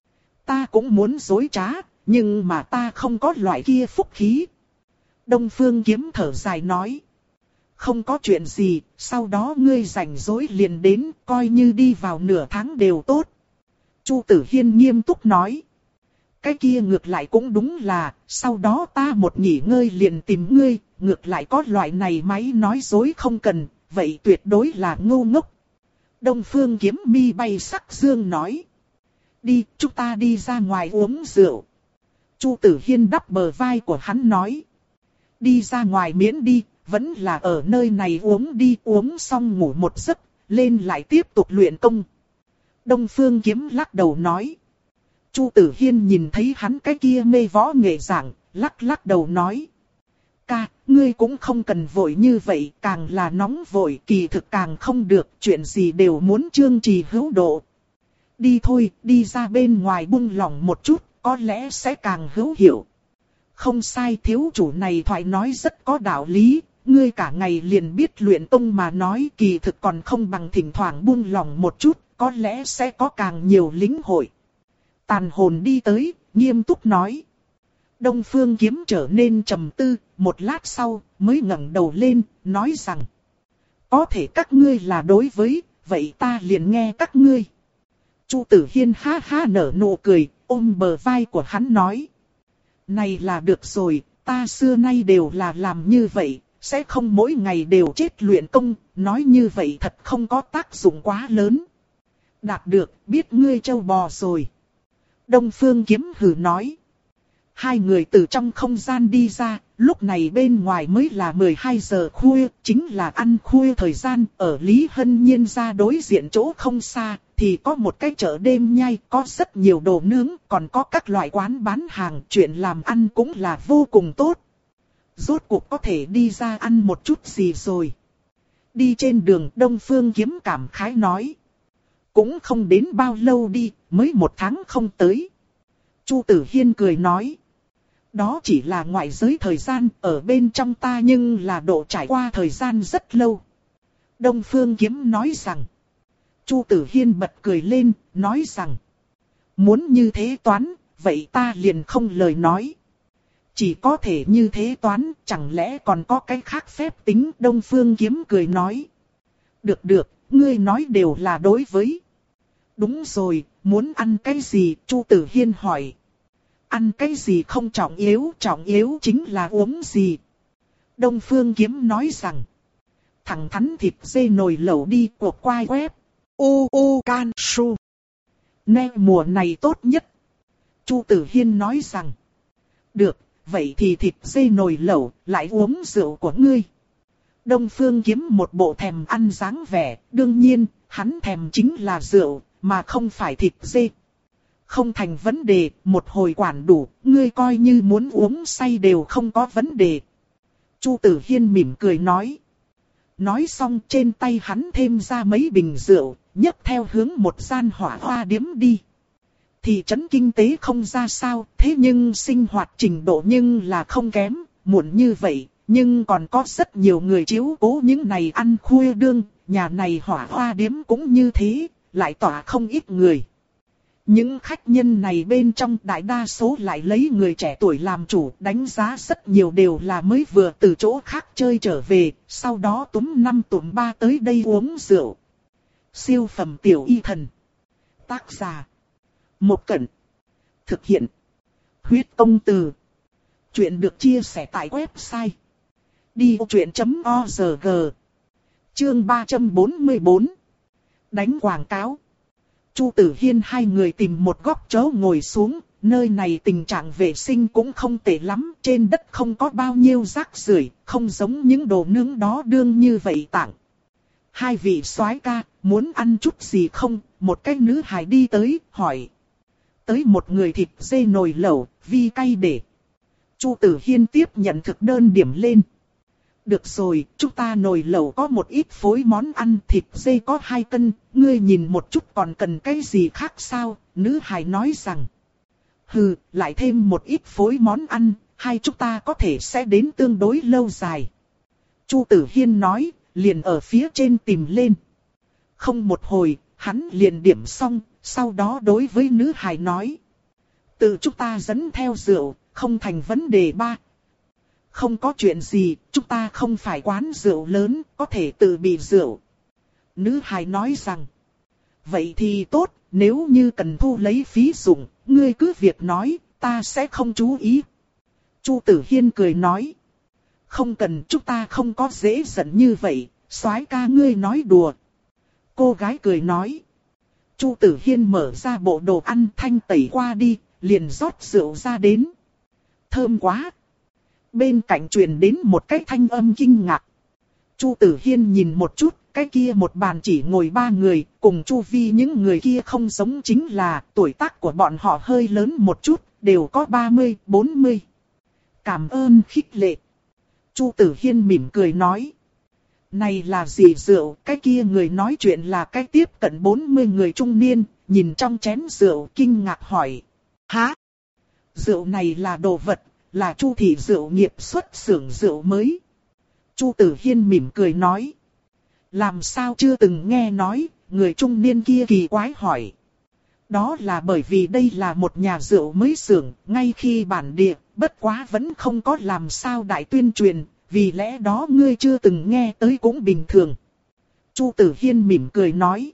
Ta cũng muốn dối trá, nhưng mà ta không có loại kia phúc khí. Đông Phương kiếm thở dài nói, không có chuyện gì, sau đó ngươi rảnh rỗi liền đến, coi như đi vào nửa tháng đều tốt. Chu Tử Hiên nghiêm túc nói, cái kia ngược lại cũng đúng là, sau đó ta một nghỉ ngơi liền tìm ngươi, ngược lại có loại này máy nói dối không cần, vậy tuyệt đối là ngu ngốc. Đông Phương kiếm mi bay sắc dương nói, đi, chúng ta đi ra ngoài uống rượu. Chu Tử Hiên đắp bờ vai của hắn nói, đi ra ngoài miễn đi, vẫn là ở nơi này uống đi, uống xong ngủ một giấc, lên lại tiếp tục luyện công. Đông Phương kiếm lắc đầu nói. Chu Tử Hiên nhìn thấy hắn cái kia mê võ nghệ dạng, lắc lắc đầu nói, ca, ngươi cũng không cần vội như vậy, càng là nóng vội kỳ thực càng không được, chuyện gì đều muốn chương trì hữu độ. Đi thôi, đi ra bên ngoài buông lỏng một chút, có lẽ sẽ càng hữu hiệu. Không sai, thiếu chủ này thoại nói rất có đạo lý, ngươi cả ngày liền biết luyện tông mà nói, kỳ thực còn không bằng thỉnh thoảng buông lỏng một chút, có lẽ sẽ có càng nhiều lĩnh hội. Tàn hồn đi tới, nghiêm túc nói. Đông Phương kiếm trở nên trầm tư, một lát sau, mới ngẩng đầu lên, nói rằng, có thể các ngươi là đối với, vậy ta liền nghe các ngươi. Chu Tử Hiên ha ha nở nụ cười, ôm bờ vai của hắn nói, này là được rồi, ta xưa nay đều là làm như vậy, sẽ không mỗi ngày đều chết luyện công, nói như vậy thật không có tác dụng quá lớn. Đạt được, biết ngươi trâu bò rồi. Đông Phương kiếm hừ nói. Hai người từ trong không gian đi ra, lúc này bên ngoài mới là mười hai giờ khuya, chính là ăn khuya thời gian. Ở Lý Hân Nhiên ra đối diện chỗ không xa, thì có một cái chợ đêm nhai, có rất nhiều đồ nướng, còn có các loại quán bán hàng, chuyện làm ăn cũng là vô cùng tốt. Rốt cuộc có thể đi ra ăn một chút gì rồi. Đi trên đường Đông Phương Kiếm cảm khái nói. Cũng không đến bao lâu đi, mới một tháng không tới. Chu Tử Hiên cười nói. Đó chỉ là ngoại giới thời gian, ở bên trong ta nhưng là độ trải qua thời gian rất lâu. Đông Phương Kiếm nói rằng. Chu Tử Hiên bật cười lên, nói rằng. Muốn như thế toán, vậy ta liền không lời nói. Chỉ có thể như thế toán, chẳng lẽ còn có cái khác phép tính. Đông Phương Kiếm cười nói. Được được, ngươi nói đều là đối với. Đúng rồi, muốn ăn cái gì? Chu Tử Hiên hỏi. Ăn cái gì không trọng yếu, trọng yếu chính là uống gì. Đông Phương Kiếm nói rằng. Thẳng thắn thịt dê nồi lẩu đi cuộc quay web. U U Can Su. Nè mùa này tốt nhất. Chu Tử Hiên nói rằng. Được, vậy thì thịt dê nồi lẩu, lại uống rượu của ngươi. Đông Phương Kiếm một bộ thèm ăn dáng vẻ, đương nhiên, hắn thèm chính là rượu, mà không phải thịt dê. Không thành vấn đề, một hồi quản đủ, ngươi coi như muốn uống say đều không có vấn đề. Chu Tử Hiên mỉm cười nói. Nói xong trên tay hắn thêm ra mấy bình rượu, nhấc theo hướng một gian hỏa hoa điếm đi. Thị trấn kinh tế không ra sao, thế nhưng sinh hoạt trình độ nhưng là không kém, muộn như vậy, nhưng còn có rất nhiều người chiếu cố những này ăn khuya đương, nhà này hỏa hoa điếm cũng như thế, lại tỏa không ít người. Những khách nhân này bên trong đại đa số lại lấy người trẻ tuổi làm chủ, đánh giá rất nhiều đều là mới vừa từ chỗ khác chơi trở về, sau đó túm năm túm ba tới đây uống rượu. Siêu phẩm tiểu y thần. Tác giả. Một Cẩn. Thực hiện. Huyết Công Từ. Chuyện được chia sẻ tại website. đi ô chuyện chấm org. Chương ba trăm bốn mươi bốn. Đánh quảng cáo. Chu Tử Hiên hai người tìm một góc chỗ ngồi xuống, nơi này tình trạng vệ sinh cũng không tệ lắm, trên đất không có bao nhiêu rác rưởi, không giống những đồ nướng đó đương như vậy tặng. Hai vị soái ca, muốn ăn chút gì không? Một cái nữ hài đi tới, hỏi. Tới một người thịt dê nồi lẩu, vi cay để. Chu Tử Hiên tiếp nhận thực đơn điểm lên. Được rồi, chúng ta nồi lẩu có một ít phối món ăn, thịt dê có hai cân, ngươi nhìn một chút còn cần cái gì khác sao? Nữ hài nói rằng. Hừ, lại thêm một ít phối món ăn, hai chúng ta có thể sẽ đến tương đối lâu dài. Chu Tử Hiên nói, liền ở phía trên tìm lên. Không một hồi, hắn liền điểm xong, sau đó đối với nữ hài nói. Tự chúng ta dẫn theo rượu, không thành vấn đề ba. Không có chuyện gì, chúng ta không phải quán rượu lớn, có thể tự bị rượu. Nữ hài nói rằng. Vậy thì tốt, nếu như cần thu lấy phí dụng, ngươi cứ việc nói, ta sẽ không chú ý. Chu Tử Hiên cười nói. Không cần, chúng ta không có dễ giận như vậy, soái ca ngươi nói đùa. Cô gái cười nói. Chu Tử Hiên mở ra bộ đồ ăn thanh tẩy qua đi, liền rót rượu ra đến. Thơm quá. Bên cạnh truyền đến một cái thanh âm kinh ngạc. Chu Tử Hiên nhìn một chút, cái kia một bàn chỉ ngồi ba người, cùng chu vi những người kia không giống, chính là tuổi tác của bọn họ hơi lớn một chút, đều có ba mươi, bốn mươi. Cảm ơn khích lệ. Chu Tử Hiên mỉm cười nói. Này là gì rượu? Cái kia người nói chuyện là cái tiếp cận bốn mươi người trung niên, nhìn trong chén rượu kinh ngạc hỏi. Hả? Rượu này là đồ vật, là Chu thị rượu nghiệp xuất xưởng rượu mới. Chu Tử Hiên mỉm cười nói. Làm sao chưa từng nghe nói? Người trung niên kia kỳ quái hỏi. Đó là bởi vì đây là một nhà rượu mới xưởng, ngay khi bản địa, bất quá vẫn không có làm sao đại tuyên truyền, vì lẽ đó ngươi chưa từng nghe tới cũng bình thường. Chu Tử Hiên mỉm cười nói.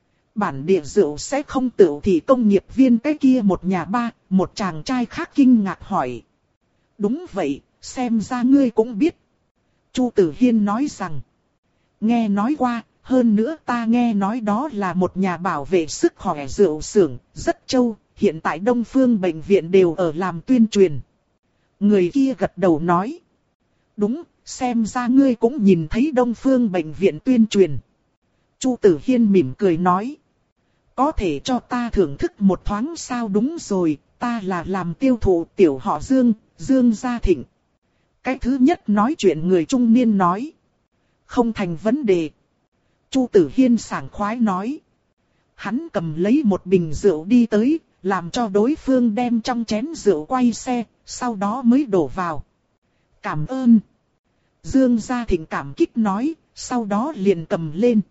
Bản địa rượu sẽ không tựu thì công nghiệp viên cái kia một nhà ba, một chàng trai khác kinh ngạc hỏi. Đúng vậy, xem ra ngươi cũng biết. Chu Tử Hiên nói rằng. Nghe nói qua, hơn nữa ta nghe nói đó là một nhà bảo vệ sức khỏe rượu xưởng, rất trâu, hiện tại Đông Phương bệnh viện đều ở làm tuyên truyền. Người kia gật đầu nói. Đúng, xem ra ngươi cũng nhìn thấy Đông Phương bệnh viện tuyên truyền. Chu Tử Hiên mỉm cười nói. Có thể cho ta thưởng thức một thoáng sao? Đúng rồi, ta là làm tiêu thụ tiểu họ Dương, Dương Gia Thịnh. Cái thứ nhất nói chuyện người trung niên nói. Không thành vấn đề. Chu Tử Hiên sảng khoái nói. Hắn cầm lấy một bình rượu đi tới, làm cho đối phương đem trong chén rượu quay xe, sau đó mới đổ vào. Cảm ơn. Dương Gia Thịnh cảm kích nói, sau đó liền cầm lên.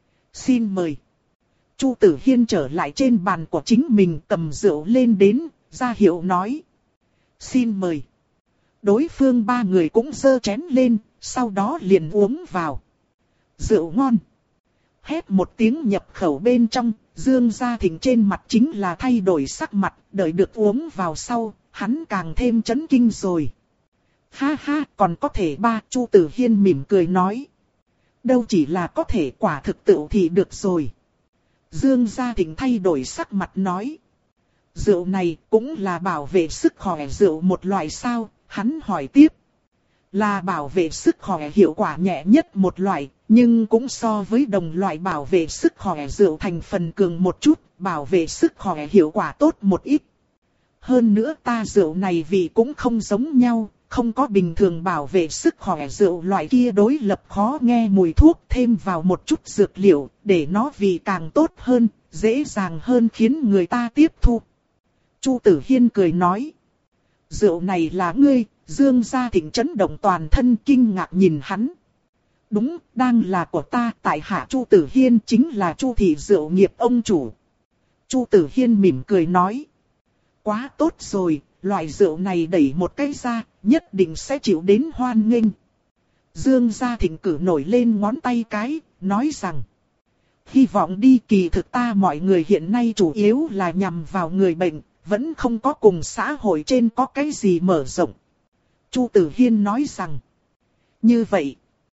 Xin mời. Chu Tử Hiên trở lại trên bàn của chính mình, cầm rượu lên đến, ra hiệu nói. Xin mời. Đối phương ba người cũng giơ chén lên, sau đó liền uống vào. Rượu ngon. Hét một tiếng nhập khẩu bên trong, Dương Gia Thịnh trên mặt chính là thay đổi sắc mặt, đợi được uống vào sau, hắn càng thêm chấn kinh rồi. Ha ha, còn có thể ba, Chu Tử Hiên mỉm cười nói. Đâu chỉ là có thể, quả thực tựu thì được rồi. Dương Gia Thịnh thay đổi sắc mặt nói. Rượu này cũng là bảo vệ sức khỏe rượu một loại sao? Hắn hỏi tiếp. Là bảo vệ sức khỏe hiệu quả nhẹ nhất một loại, nhưng cũng so với đồng loại bảo vệ sức khỏe rượu thành phần cường một chút, bảo vệ sức khỏe hiệu quả tốt một ít. Hơn nữa ta rượu này vị cũng không giống nhau, không có bình thường bảo vệ sức khỏe rượu loại kia đối lập khó nghe mùi thuốc, thêm vào một chút dược liệu, để nó vị càng tốt hơn, dễ dàng hơn khiến người ta tiếp thu. Chu Tử Hiên cười nói. Rượu này là ngươi? Dương Gia Thịnh chấn động toàn thân kinh ngạc nhìn hắn. Đúng, đang là của ta, tại hạ Chu Tử Hiên chính là Chu thị rượu nghiệp ông chủ. Chu Tử Hiên mỉm cười nói. Quá tốt rồi, loại rượu này đẩy một cái ra, nhất định sẽ chịu đến hoan nghênh. Dương Gia Thịnh cử nổi lên ngón tay cái, nói rằng. Hy vọng đi, kỳ thực ta mọi người hiện nay chủ yếu là nhằm vào người bệnh, vẫn không có cùng xã hội trên có cái gì mở rộng. Chu Tử Hiên nói rằng. Như vậy,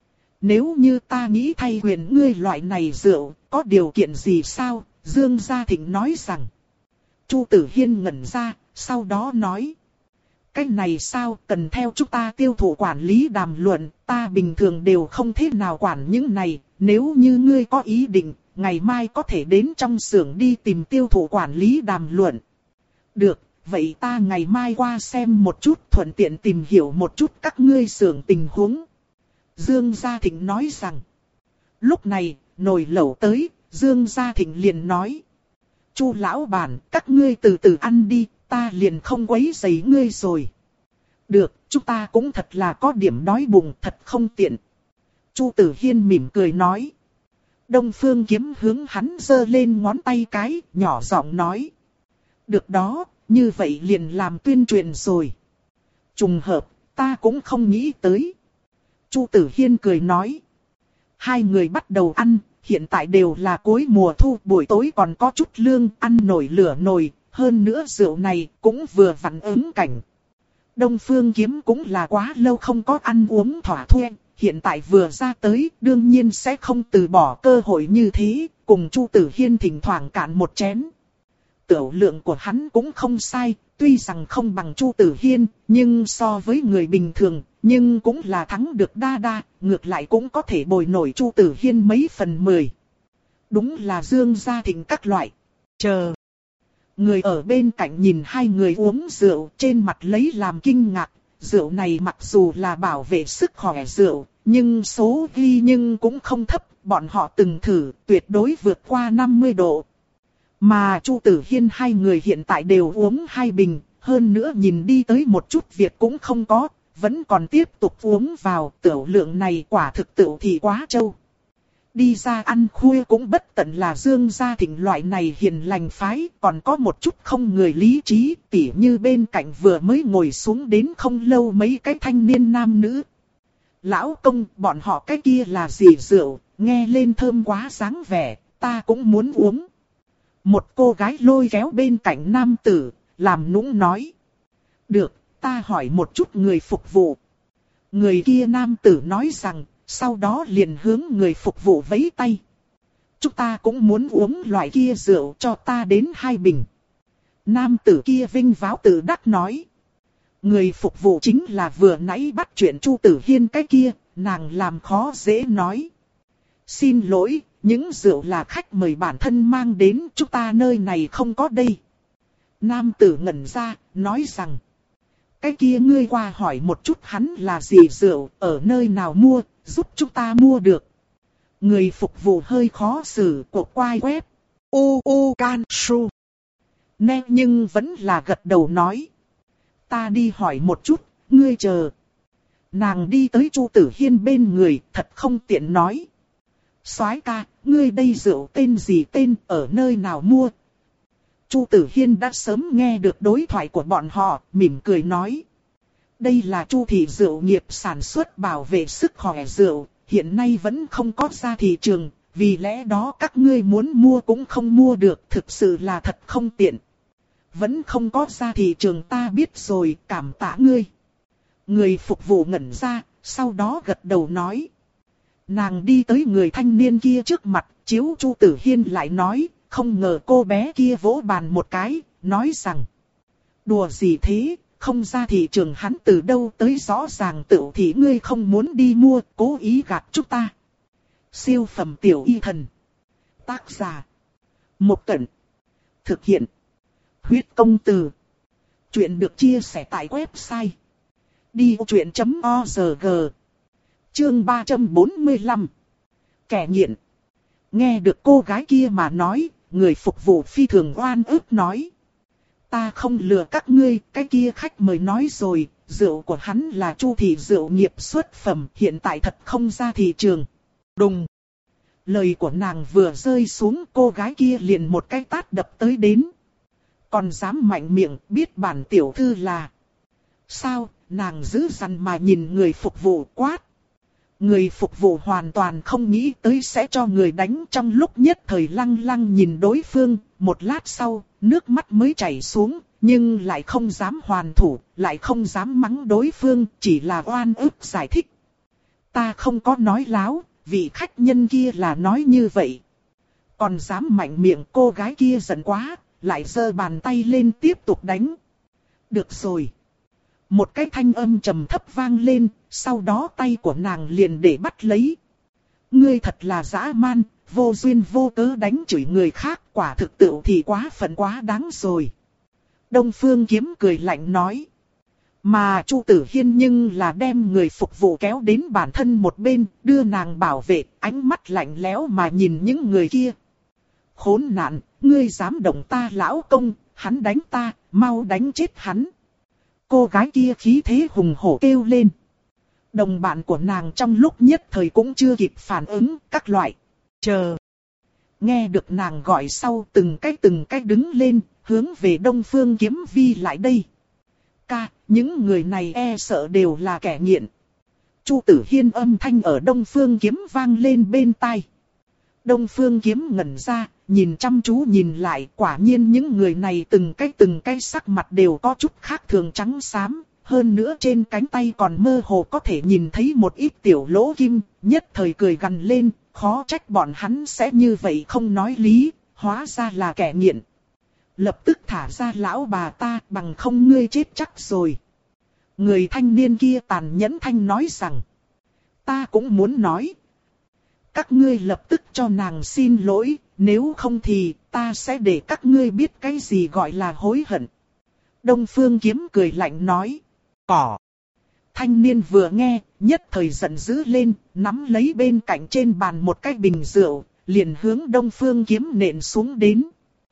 nếu như ta nghĩ thay quyền ngươi loại này rượu, có điều kiện gì sao? Dương Gia Thịnh nói rằng. Chu Tử Hiên ngẩn ra, sau đó nói. Cái này sao, cần theo chúng ta tiêu thụ quản lý đàm luận, ta bình thường đều không thế nào quản những này, nếu như ngươi có ý định, ngày mai có thể đến trong xưởng đi tìm tiêu thụ quản lý đàm luận. Được, vậy ta ngày mai qua xem một chút, thuận tiện tìm hiểu một chút các ngươi xưởng tình huống. Dương Gia Thịnh nói rằng. Lúc này, nồi lẩu tới, Dương Gia Thịnh liền nói. Chu lão bản, các ngươi từ từ ăn đi, ta liền không quấy rầy ngươi rồi. Được, chúng ta cũng thật là có điểm đói bụng, thật không tiện. Chu Tử Hiên mỉm cười nói. Đông Phương Kiếm hướng hắn giơ lên ngón tay cái, nhỏ giọng nói. Được đó, như vậy liền làm tuyên truyền rồi. Trùng hợp, ta cũng không nghĩ tới. Chu Tử Hiên cười nói. Hai người bắt đầu ăn, hiện tại đều là cuối mùa thu, buổi tối còn có chút lương, ăn nổi lửa nồi, hơn nữa rượu này cũng vừa vặn ứng cảnh. Đông Phương Kiếm cũng là quá lâu không có ăn uống thỏa thuê, hiện tại vừa ra tới, đương nhiên sẽ không từ bỏ cơ hội như thế, cùng Chu Tử Hiên thỉnh thoảng cạn một chén. Tiểu lượng của hắn cũng không sai, tuy rằng không bằng Chu Tử Hiên, nhưng so với người bình thường, nhưng cũng là thắng được đa đa, ngược lại cũng có thể bồi nổi Chu Tử Hiên mấy phần mười. Đúng là Dương Gia Thịnh các loại. Chờ. Người ở bên cạnh nhìn hai người uống rượu, trên mặt lấy làm kinh ngạc. Rượu này mặc dù là bảo vệ sức khỏe rượu, nhưng số ghi nhưng cũng không thấp, bọn họ từng thử, tuyệt đối vượt qua năm mươi độ. Mà Chu Tử Hiên hai người hiện tại đều uống hai bình, hơn nữa nhìn đi tới một chút việc cũng không có, vẫn còn tiếp tục uống vào, tiểu lượng này quả thực tiểu thì quá trâu. Đi ra ăn khuya cũng bất tận là Dương Gia Thịnh loại này hiền lành phái, còn có một chút không người lý trí, tỉ như bên cạnh vừa mới ngồi xuống đến không lâu mấy cái thanh niên nam nữ. Lão công, bọn họ cái kia là gì rượu, nghe lên thơm quá dáng vẻ, ta cũng muốn uống. Một cô gái lôi kéo bên cạnh nam tử, làm nũng nói. Được, ta hỏi một chút người phục vụ. Người kia nam tử nói rằng, sau đó liền hướng người phục vụ vẫy tay. Chúng ta cũng muốn uống loại kia rượu, cho ta đến hai bình. Nam tử kia vinh váo tự đắc nói. Người phục vụ chính là vừa nãy bắt chuyện Chu Tử Hiên cái kia, nàng làm khó dễ nói. Xin lỗi, những rượu là khách mời bản thân mang đến, chúng ta nơi này không có đây. Nam tử ngẩn ra, nói rằng. Cái kia ngươi qua hỏi một chút hắn là gì rượu, ở nơi nào mua, giúp chúng ta mua được. Người phục vụ hơi khó xử, cột quai quét. U u can su. Nè nhưng vẫn là gật đầu nói. Ta đi hỏi một chút, ngươi chờ. Nàng đi tới Chu Tử Hiên bên người, thật không tiện nói. Soái ca, ngươi đây rượu tên gì tên, ở nơi nào mua? Chu Tử Hiên đã sớm nghe được đối thoại của bọn họ, mỉm cười nói. Đây là Chu thị rượu nghiệp sản xuất bảo vệ sức khỏe rượu, hiện nay vẫn không có ra thị trường, vì lẽ đó các ngươi muốn mua cũng không mua được, thực sự là thật không tiện. Vẫn không có ra thị trường ta biết rồi, cảm tạ ngươi. Người phục vụ ngẩn ra, sau đó gật đầu nói. Nàng đi tới người thanh niên kia trước mặt, chiếu Chu Tử Hiên lại nói, không ngờ cô bé kia vỗ bàn một cái, nói rằng. Đùa gì thế, không ra thị trường hắn từ đâu tới rõ ràng tự thì ngươi không muốn đi mua, cố ý gạt chúng ta. Siêu phẩm tiểu y thần. Tác giả. Một Cẩn. Thực hiện. Huyết công từ. Chuyện được chia sẻ tại website. đi ô chuyện chấm org. Chương ba trăm bốn mươi lăm. Kẻ nghiện. Nghe được cô gái kia mà nói, người phục vụ phi thường oan ức nói. Ta không lừa các ngươi, cái kia khách mời nói rồi, rượu của hắn là Chu thị rượu nghiệp xuất phẩm, hiện tại thật không ra thị trường. Đùng. Lời của nàng vừa rơi xuống, cô gái kia liền một cái tát đập tới đến. Còn dám mạnh miệng, biết bản tiểu thư là. Sao, nàng giữ rằn mà nhìn người phục vụ quát. Người phục vụ hoàn toàn không nghĩ tới sẽ cho người đánh, trong lúc nhất thời lăng lăng nhìn đối phương, một lát sau, nước mắt mới chảy xuống, nhưng lại không dám hoàn thủ, lại không dám mắng đối phương, chỉ là oan ức giải thích. Ta không có nói láo, vị khách nhân kia là nói như vậy. Còn dám mạnh miệng, cô gái kia giận quá, lại giơ bàn tay lên tiếp tục đánh. Được rồi. Một cái thanh âm trầm thấp vang lên, sau đó tay của nàng liền để bắt lấy. Ngươi thật là dã man, vô duyên vô cớ đánh chửi người khác, quả thực tự thì quá phận quá đáng rồi. Đông Phương Kiếm cười lạnh nói. Mà Chu Tử Hiên nhưng là đem người phục vụ kéo đến bản thân một bên, đưa nàng bảo vệ, ánh mắt lạnh lẽo mà nhìn những người kia. Khốn nạn, ngươi dám động ta lão công, hắn đánh ta, mau đánh chết hắn. Cô gái kia khí thế hùng hổ kêu lên. Đồng bạn của nàng trong lúc nhất thời cũng chưa kịp phản ứng, các loại. Chờ. Nghe được nàng gọi sau, từng cái từng cái đứng lên, hướng về Đông Phương Kiếm Vi lại đây. Ca, những người này e sợ đều là kẻ nghiện. Chu Tử Hiên âm thanh ở Đông Phương Kiếm vang lên bên tai. Đông Phương Kiếm ngẩn ra, nhìn chăm chú nhìn lại, quả nhiên những người này từng cái từng cái sắc mặt đều có chút khác thường trắng xám, hơn nữa trên cánh tay còn mơ hồ có thể nhìn thấy một ít tiểu lỗ kim, nhất thời cười gằn lên, khó trách bọn hắn sẽ như vậy không nói lý, hóa ra là kẻ nghiện. Lập tức thả ra lão bà ta, bằng không ngươi chết chắc rồi. Người thanh niên kia tàn nhẫn thanh nói rằng, ta cũng muốn nói. Các ngươi lập tức cho nàng xin lỗi, nếu không thì ta sẽ để các ngươi biết cái gì gọi là hối hận. Đông Phương Kiếm cười lạnh nói. Cỏ. Thanh niên vừa nghe, nhất thời giận dữ lên, nắm lấy bên cạnh trên bàn một cái bình rượu, liền hướng Đông Phương Kiếm nện xuống đến.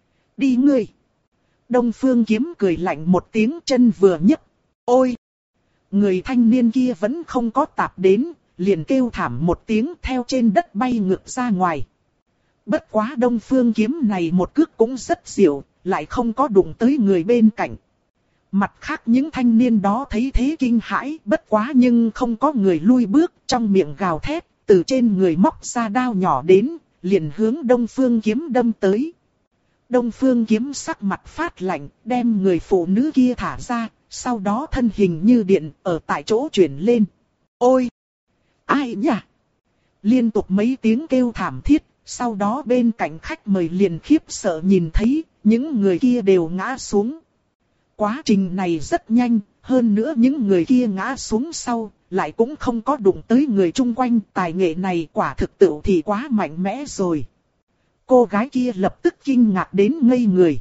Đi ngươi. Đông Phương Kiếm cười lạnh một tiếng, chân vừa nhấc. Ôi. Người thanh niên kia vẫn không có tạp đến, liền kêu thảm một tiếng theo trên đất bay ngược ra ngoài. Bất quá Đông Phương Kiếm này một cước cũng rất diệu, lại không có đụng tới người bên cạnh. Mặt khác những thanh niên đó thấy thế kinh hãi, bất quá nhưng không có người lui bước, trong miệng gào thét, từ trên người móc ra đao nhỏ đến, liền hướng Đông Phương Kiếm đâm tới. Đông Phương Kiếm sắc mặt phát lạnh, đem người phụ nữ kia thả ra, sau đó thân hình như điện, ở tại chỗ chuyển lên. Ôi! Ai nhỉ? Liên tục mấy tiếng kêu thảm thiết, sau đó bên cạnh khách mời liền khiếp sợ nhìn thấy, những người kia đều ngã xuống. Quá trình này rất nhanh, hơn nữa những người kia ngã xuống sau, lại cũng không có đụng tới người chung quanh, tài nghệ này quả thực tự thì quá mạnh mẽ rồi. Cô gái kia lập tức kinh ngạc đến ngây người.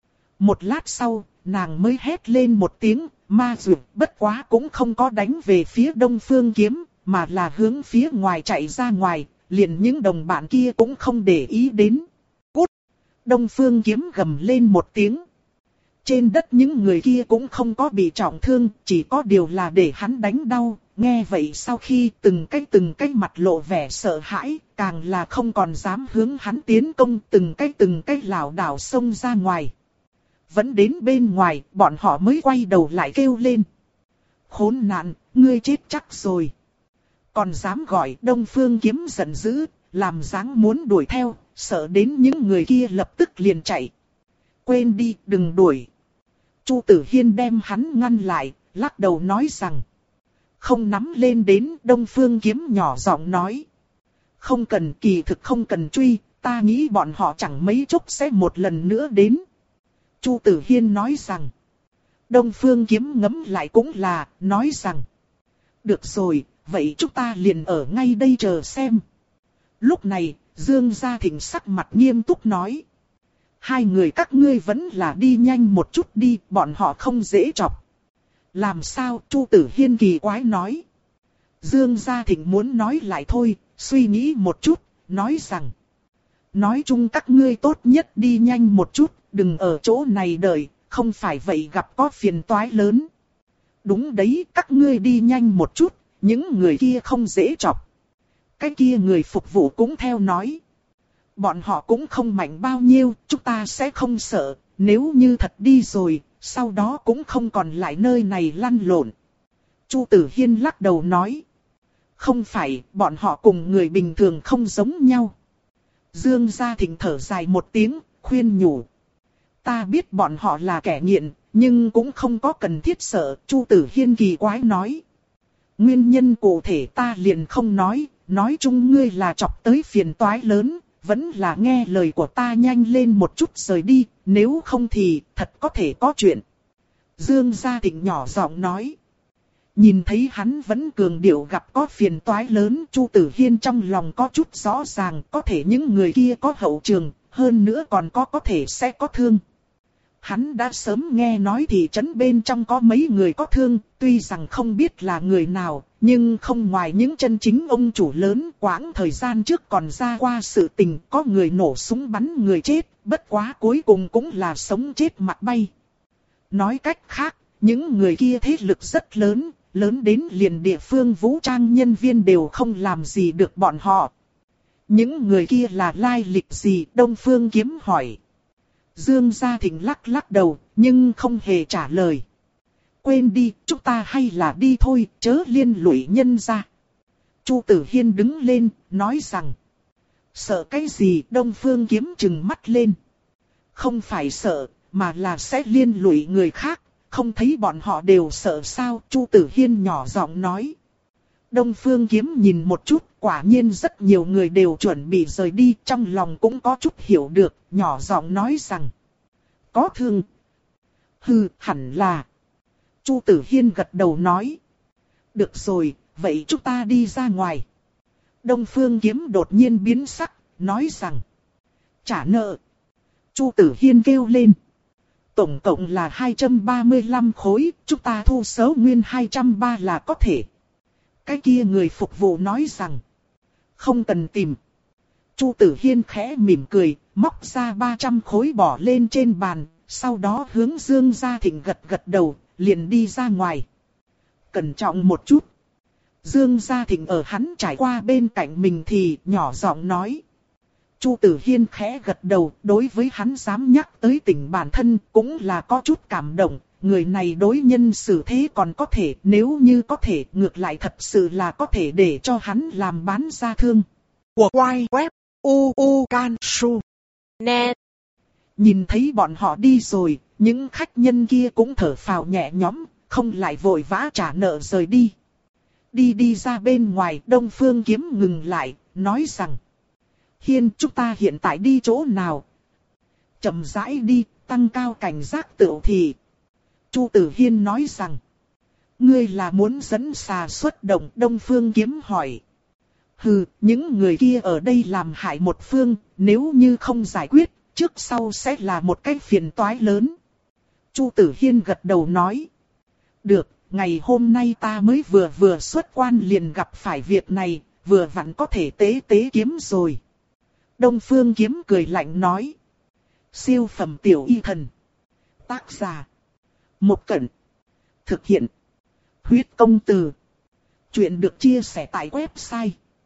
Một lát sau, nàng mới hét lên một tiếng, ma dược, bất quá cũng không có đánh về phía Đông Phương Kiếm, mà là hướng phía ngoài chạy ra ngoài, liền những đồng bạn kia cũng không để ý đến. Cút! Đông Phương Kiếm gầm lên một tiếng. Trên đất những người kia cũng không có bị trọng thương, chỉ có điều là để hắn đánh đau. Nghe vậy sau khi từng cái từng cái mặt lộ vẻ sợ hãi, càng là không còn dám hướng hắn tiến công, từng cái từng cái lảo đảo xông ra ngoài. Vẫn đến bên ngoài, bọn họ mới quay đầu lại kêu lên. Khốn nạn, ngươi chết chắc rồi. Còn dám gọi. Đông Phương Kiếm giận dữ, làm dáng muốn đuổi theo, sợ đến những người kia lập tức liền chạy. Quên đi, đừng đuổi. Chu Tử Hiên đem hắn ngăn lại, lắc đầu nói rằng. Không nắm lên đến. Đông Phương Kiếm nhỏ giọng nói. Không cần, kỳ thực không cần truy, ta nghĩ bọn họ chẳng mấy chốc sẽ một lần nữa đến. Chu Tử Hiên nói rằng. Đông Phương Kiếm ngẫm lại cũng là, nói rằng. Được rồi, vậy chúng ta liền ở ngay đây chờ xem. Lúc này, Dương Gia Thịnh sắc mặt nghiêm túc nói. Hai người các ngươi vẫn là đi nhanh một chút đi, bọn họ không dễ chọc. Làm sao? Chu Tử Hiên kỳ quái nói. Dương Gia Thịnh muốn nói lại thôi, suy nghĩ một chút, nói rằng. Nói chung các ngươi tốt nhất đi nhanh một chút, đừng ở chỗ này đợi, không phải vậy gặp có phiền toái lớn. Đúng đấy, các ngươi đi nhanh một chút, những người kia không dễ chọc. Cái kia người phục vụ cũng theo nói. Bọn họ cũng không mạnh bao nhiêu, chúng ta sẽ không sợ, nếu như thật đi rồi, sau đó cũng không còn lại nơi này lăn lộn. Chu Tử Hiên lắc đầu nói. Không phải, bọn họ cùng người bình thường không giống nhau. Dương Gia Thịnh thở dài một tiếng, khuyên nhủ. Ta biết bọn họ là kẻ nghiện, nhưng cũng không có cần thiết sợ. Chu Tử Hiên kỳ quái nói. Nguyên nhân cụ thể ta liền không nói, nói chung ngươi là chọc tới phiền toái lớn, vẫn là nghe lời của ta nhanh lên một chút rời đi, nếu không thì thật có thể có chuyện. Dương Gia Thịnh nhỏ giọng nói. Nhìn thấy hắn vẫn cường điệu gặp có phiền toái lớn, Chu Tử Hiên trong lòng có chút rõ ràng, có thể những người kia có hậu trường, hơn nữa còn có có thể sẽ có thương. Hắn đã sớm nghe nói thị trấn bên trong có mấy người có thương, tuy rằng không biết là người nào, nhưng không ngoài những chân chính ông chủ lớn, quãng thời gian trước còn ra qua sự tình có người nổ súng bắn người chết, bất quá cuối cùng cũng là sống chết mặt bay. Nói cách khác, những người kia thế lực rất lớn, lớn đến liền địa phương vũ trang nhân viên đều không làm gì được bọn họ. Những người kia là lai lịch gì? Đông Phương Kiếm hỏi. Dương Gia Thịnh lắc lắc đầu, nhưng không hề trả lời. Quên đi, chúng ta hay là đi thôi, chớ liên lụy nhân gia. Chu Tử Hiên đứng lên, nói rằng. Sợ cái gì? Đông Phương Kiếm trừng mắt lên. Không phải sợ, mà là sẽ liên lụy người khác, không thấy bọn họ đều sợ sao? Chu Tử Hiên nhỏ giọng nói. Đông Phương Kiếm nhìn một chút, quả nhiên rất nhiều người đều chuẩn bị rời đi, trong lòng cũng có chút hiểu được, nhỏ giọng nói rằng. Có thương. Hừ, hẳn là. Chu Tử Hiên gật đầu nói. Được rồi, vậy chúng ta đi ra ngoài. Đông Phương Kiếm đột nhiên biến sắc, nói rằng. Trả nợ. Chu Tử Hiên kêu lên. Tổng cộng là hai trăm ba mươi lăm khối, chúng ta thu số nguyên hai trăm ba là có thể. Cái kia người phục vụ nói rằng. Không cần tìm. Chu Tử Hiên khẽ mỉm cười, móc ra ba trăm khối bỏ lên trên bàn, sau đó hướng Dương Gia Thịnh gật gật đầu, liền đi ra ngoài. Cẩn trọng một chút. Dương Gia Thịnh ở hắn trải qua bên cạnh mình thì nhỏ giọng nói. Chu Tử Hiên khẽ gật đầu, đối với hắn dám nhắc tới tình bản thân cũng là có chút cảm động. Người này đối nhân xử thế còn có thể, nếu như có thể, ngược lại thật sự là có thể để cho hắn làm bán ra thương. Của quay web u u can su net. Nhìn thấy bọn họ đi rồi, những khách nhân kia cũng thở phào nhẹ nhõm, không lại vội vã trả nợ rời đi. Đi đi ra bên ngoài, Đông Phương Kiếm ngừng lại, nói rằng. Hiên, chúng ta hiện tại đi chỗ nào? Chậm rãi đi, tăng cao cảnh giác tựu thì. Chu Tử Hiên nói rằng. ngươi là muốn dẫn xà xuất động? Đông Phương Kiếm hỏi. Hừ, những người kia ở đây làm hại một phương, nếu như không giải quyết, trước sau sẽ là một cái phiền toái lớn. Chu Tử Hiên gật đầu nói. Được, ngày hôm nay ta mới vừa vừa xuất quan liền gặp phải việc này, vừa vặn có thể tế tế kiếm rồi. Đông Phương Kiếm cười lạnh nói. Siêu phẩm tiểu y thần. Tác giả. Một Cẩn. Thực hiện. Huyết công từ. Chuyện được chia sẻ tại website.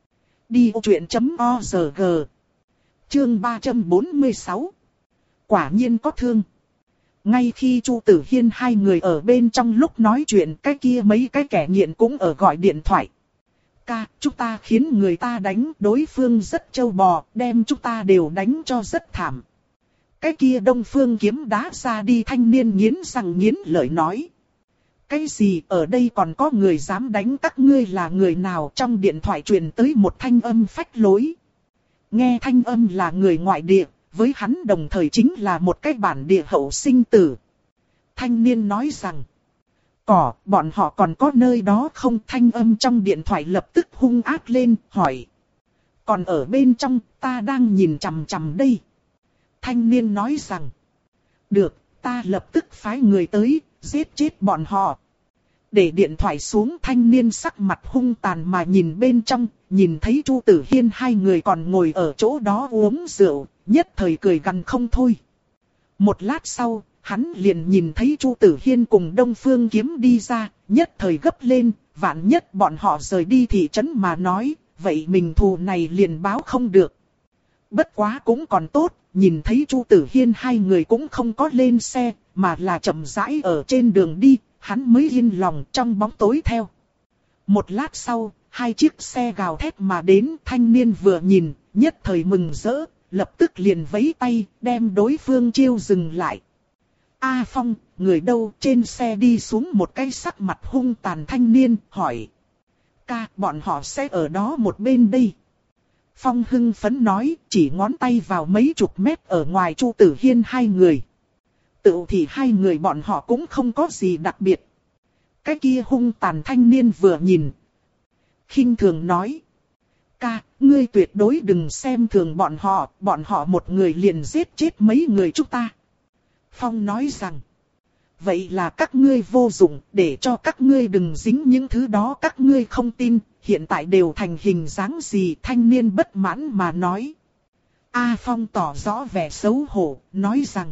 đi ô chuyện chấm o rờ giê. Chương ba trăm bốn mươi sáu. Quả nhiên có thương. Ngay khi Chu Tử Hiên hai người ở bên trong lúc nói chuyện, cái kia mấy cái kẻ nghiện cũng ở gọi điện thoại. Ca, chúng ta khiến người ta đánh, đối phương rất trâu bò, đem chúng ta đều đánh cho rất thảm. Cái kia Đông Phương Kiếm đá ra đi thanh niên nghiến răng nghiến lợi nói. Cái gì, ở đây còn có người dám đánh các ngươi là người nào? Trong điện thoại truyền tới một thanh âm phách lối. Nghe thanh âm là người ngoại địa, với hắn đồng thời chính là một cái bản địa hậu sinh tử. Thanh niên nói rằng, cỏ, bọn họ còn có nơi đó không? Thanh âm trong điện thoại lập tức hung ác lên, hỏi. Còn ở bên trong, ta đang nhìn chằm chằm đây. Thanh niên nói rằng, được, ta lập tức phái người tới, giết chết bọn họ. Để điện thoại xuống, thanh niên sắc mặt hung tàn mà nhìn bên trong, nhìn thấy Chu Tử Hiên hai người còn ngồi ở chỗ đó uống rượu, nhất thời cười gằn không thôi. Một lát sau, hắn liền nhìn thấy Chu Tử Hiên cùng Đông Phương Kiếm đi ra, nhất thời gấp lên, vạn nhất bọn họ rời đi thị trấn mà nói, vậy mình thù này liền báo không được. Bất quá cũng còn tốt, nhìn thấy Chu Tử Hiên hai người cũng không có lên xe, mà là chậm rãi ở trên đường đi, hắn mới yên lòng trong bóng tối theo. Một lát sau, hai chiếc xe gào thét mà đến, thanh niên vừa nhìn, nhất thời mừng rỡ, lập tức liền vẫy tay, đem đối phương chiêu dừng lại. A Phong, người đâu? Trên xe đi xuống một cái sắc mặt hung tàn thanh niên, hỏi. Ca, bọn họ sẽ ở đó một bên đây. Phong hưng phấn nói, chỉ ngón tay vào mấy chục mét ở ngoài Chu Tử Hiên hai người. Tự thì hai người bọn họ cũng không có gì đặc biệt. Cái kia hung tàn thanh niên vừa nhìn, khinh thường nói. Ca, ngươi tuyệt đối đừng xem thường bọn họ, bọn họ một người liền giết chết mấy người chúng ta. Phong nói rằng, vậy là các ngươi vô dụng, để cho các ngươi đừng dính những thứ đó các ngươi không tin, hiện tại đều thành hình dáng gì? Thanh niên bất mãn mà nói. A Phong tỏ rõ vẻ xấu hổ, nói rằng,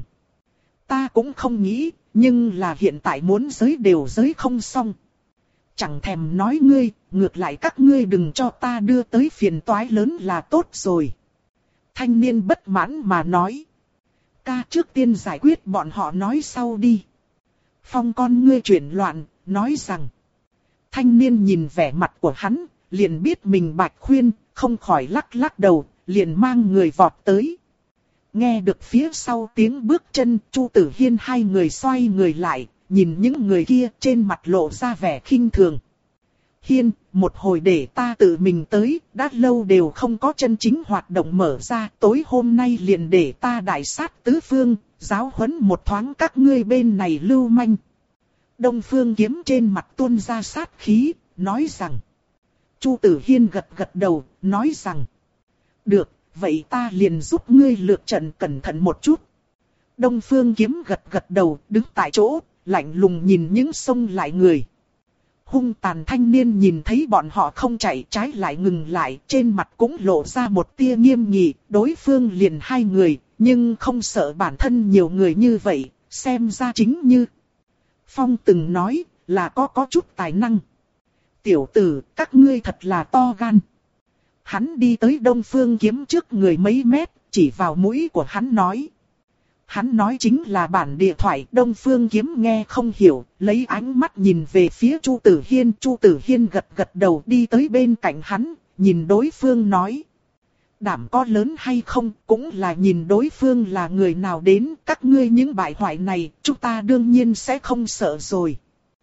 ta cũng không nghĩ, nhưng là hiện tại muốn giới đều giới không xong. Chẳng thèm nói ngươi, ngược lại các ngươi đừng cho ta đưa tới phiền toái lớn là tốt rồi. Thanh niên bất mãn mà nói. Ca, trước tiên giải quyết bọn họ nói sau đi. Phong con ngươi chuyển loạn, nói rằng. Thanh niên nhìn vẻ mặt của hắn, liền biết mình bạch khuyên, không khỏi lắc lắc đầu, liền mang người vọt tới. Nghe được phía sau tiếng bước chân, Chu Tử Hiên hai người xoay người lại, nhìn những người kia trên mặt lộ ra vẻ khinh thường. Hiên, một hồi để ta tự mình tới, đã lâu đều không có chân chính hoạt động mở ra, tối hôm nay liền để ta đại sát tứ phương, giáo huấn một thoáng các ngươi bên này lưu manh. Đông Phương Kiếm trên mặt tuôn ra sát khí, nói rằng. Chu Tử Hiên gật gật đầu, nói rằng. Được, vậy ta liền giúp ngươi lược trận cẩn thận một chút. Đông Phương Kiếm gật gật đầu, đứng tại chỗ, lạnh lùng nhìn những xông lại người. Hung tàn thanh niên nhìn thấy bọn họ không chạy, trái lại ngừng lại, trên mặt cũng lộ ra một tia nghiêm nghị, đối phương liền hai người, nhưng không sợ bản thân nhiều người như vậy, xem ra chính như. Phong từng nói, là có có chút tài năng. Tiểu tử, các ngươi thật là to gan. Hắn đi tới Đông Phương Kiếm trước người mấy mét, chỉ vào mũi của hắn nói. Hắn nói chính là bản địa thoại, Đông Phương Kiếm nghe không hiểu, lấy ánh mắt nhìn về phía Chu Tử Hiên. Chu Tử Hiên gật gật đầu đi tới bên cạnh hắn, nhìn đối phương nói. Đảm có lớn hay không, cũng là nhìn đối phương là người nào đến, các ngươi những bại hoại này, chúng ta đương nhiên sẽ không sợ rồi.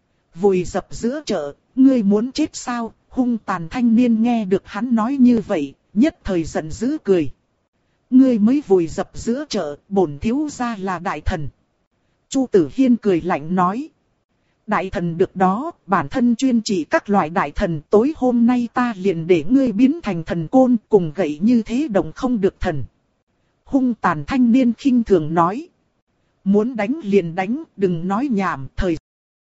Vùi dập giữa chợ, ngươi muốn chết sao? Hung tàn thanh niên nghe được hắn nói như vậy, nhất thời giận dữ cười. Ngươi mới vùi dập giữa chợ, bổn thiếu gia là đại thần. Chu Tử Hiên cười lạnh nói. Đại thần được đó, bản thân chuyên trị các loại đại thần, tối hôm nay ta liền để ngươi biến thành thần côn, cùng gậy như thế đồng không được thần. Hung tàn thanh niên khinh thường nói. Muốn đánh liền đánh, đừng nói nhảm, thời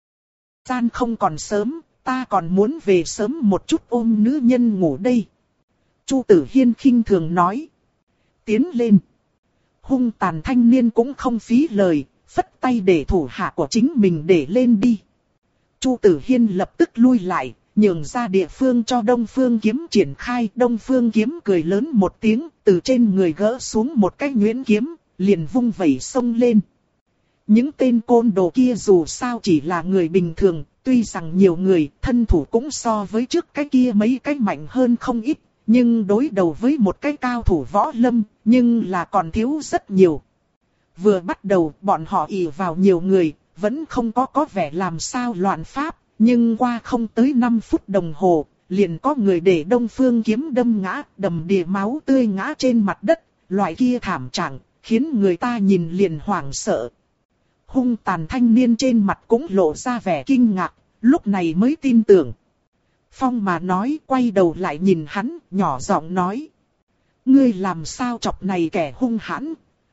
gian không còn sớm, ta còn muốn về sớm một chút ôm nữ nhân ngủ đây. Chu Tử Hiên khinh thường nói. Tiến lên. Hung tàn thanh niên cũng không phí lời, phất tay để thủ hạ của chính mình để lên đi. Chu Tử Hiên lập tức lui lại, nhường ra địa phương cho Đông Phương Kiếm triển khai. Đông Phương Kiếm cười lớn một tiếng, từ trên người gỡ xuống một cái nhuyễn kiếm, liền vung vẩy xông lên. Những tên côn đồ kia dù sao chỉ là người bình thường, tuy rằng nhiều người, thân thủ cũng so với trước cái kia mấy cái mạnh hơn không ít, nhưng đối đầu với một cái cao thủ võ lâm, nhưng là còn thiếu rất nhiều. Vừa bắt đầu, bọn họ ỷ vào nhiều người, vẫn không có có vẻ làm sao loạn pháp, nhưng qua không tới năm phút đồng hồ, liền có người để Đông Phương Kiếm đâm ngã, đầm đìa máu tươi ngã trên mặt đất, loại kia thảm trạng, khiến người ta nhìn liền hoảng sợ. Hung tàn thanh niên trên mặt cũng lộ ra vẻ kinh ngạc, lúc này mới tin tưởng. Phong mà nói, quay đầu lại nhìn hắn, nhỏ giọng nói. Ngươi làm sao chọc này kẻ hung hãn?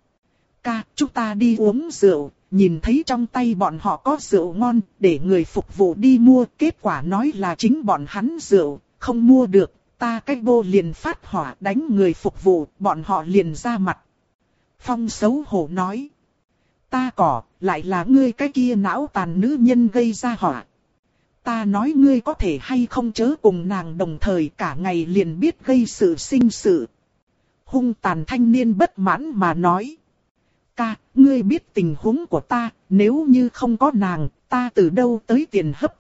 Ca, chúng ta đi uống rượu, nhìn thấy trong tay bọn họ có rượu ngon, để người phục vụ đi mua, kết quả nói là chính bọn hắn rượu, không mua được, ta cách bô liền phát hỏa đánh người phục vụ, bọn họ liền ra mặt. Phong xấu hổ nói. Ta cỏ, lại là ngươi cái kia não tàn nữ nhân gây ra họa. Ta nói ngươi có thể hay không chớ cùng nàng đồng thời cả ngày liền biết gây sự sinh sự. Hung tàn thanh niên bất mãn mà nói. Ca, ngươi biết tình huống của ta, nếu như không có nàng, ta từ đâu tới tiền hấp.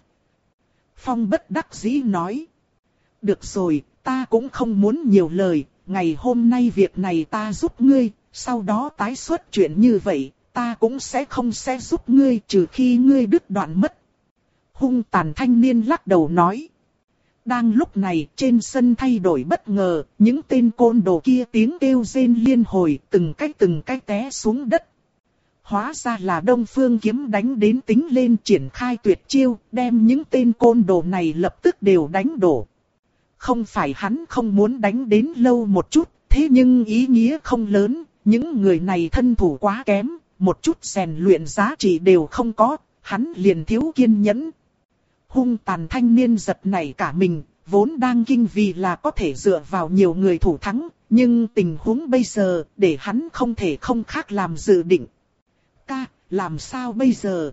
Phong bất đắc dĩ nói. Được rồi, ta cũng không muốn nhiều lời, ngày hôm nay việc này ta giúp ngươi, sau đó tái xuất chuyện như vậy, ta cũng sẽ không sẽ giúp ngươi trừ khi ngươi đứt đoạn mất. Hung tàn thanh niên lắc đầu nói. Đang lúc này trên sân thay đổi bất ngờ, những tên côn đồ kia tiếng kêu rên liên hồi từng cái từng cái té xuống đất. Hóa ra là Đông Phương Kiếm đánh đến tính lên triển khai tuyệt chiêu, đem những tên côn đồ này lập tức đều đánh đổ. Không phải hắn không muốn đánh đến lâu một chút, thế nhưng ý nghĩa không lớn, những người này thân thủ quá kém, một chút rèn luyện giá trị đều không có, hắn liền thiếu kiên nhẫn. Hung tàn thanh niên giật nảy cả mình, vốn đang kinh vì là có thể dựa vào nhiều người thủ thắng, nhưng tình huống bây giờ để hắn không thể không khác làm dự định. Ca, làm sao bây giờ?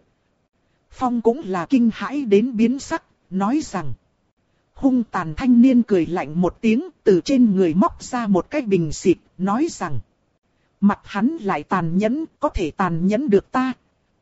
Phong cũng là kinh hãi đến biến sắc, nói rằng. Hung tàn thanh niên cười lạnh một tiếng, từ trên người móc ra một cái bình xịt, nói rằng. Mặt hắn lại tàn nhẫn, có thể tàn nhẫn được ta.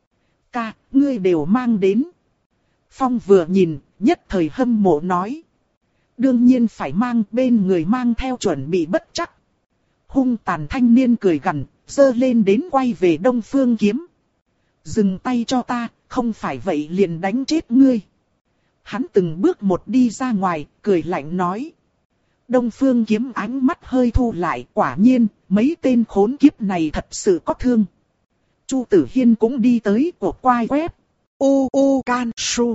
Ca, ngươi đều mang đến. Phong vừa nhìn, nhất thời hâm mộ nói. Đương nhiên phải mang, bên người mang theo chuẩn bị bất chắc. Hung tàn thanh niên cười gằn, giơ lên đến quay về Đông Phương Kiếm. Dừng tay cho ta, không phải vậy liền đánh chết ngươi. Hắn từng bước một đi ra ngoài, cười lạnh nói. Đông Phương Kiếm ánh mắt hơi thu lại, quả nhiên, mấy tên khốn kiếp này thật sự có thương. Chu Tử Hiên cũng đi tới của quai web. U U Can Su.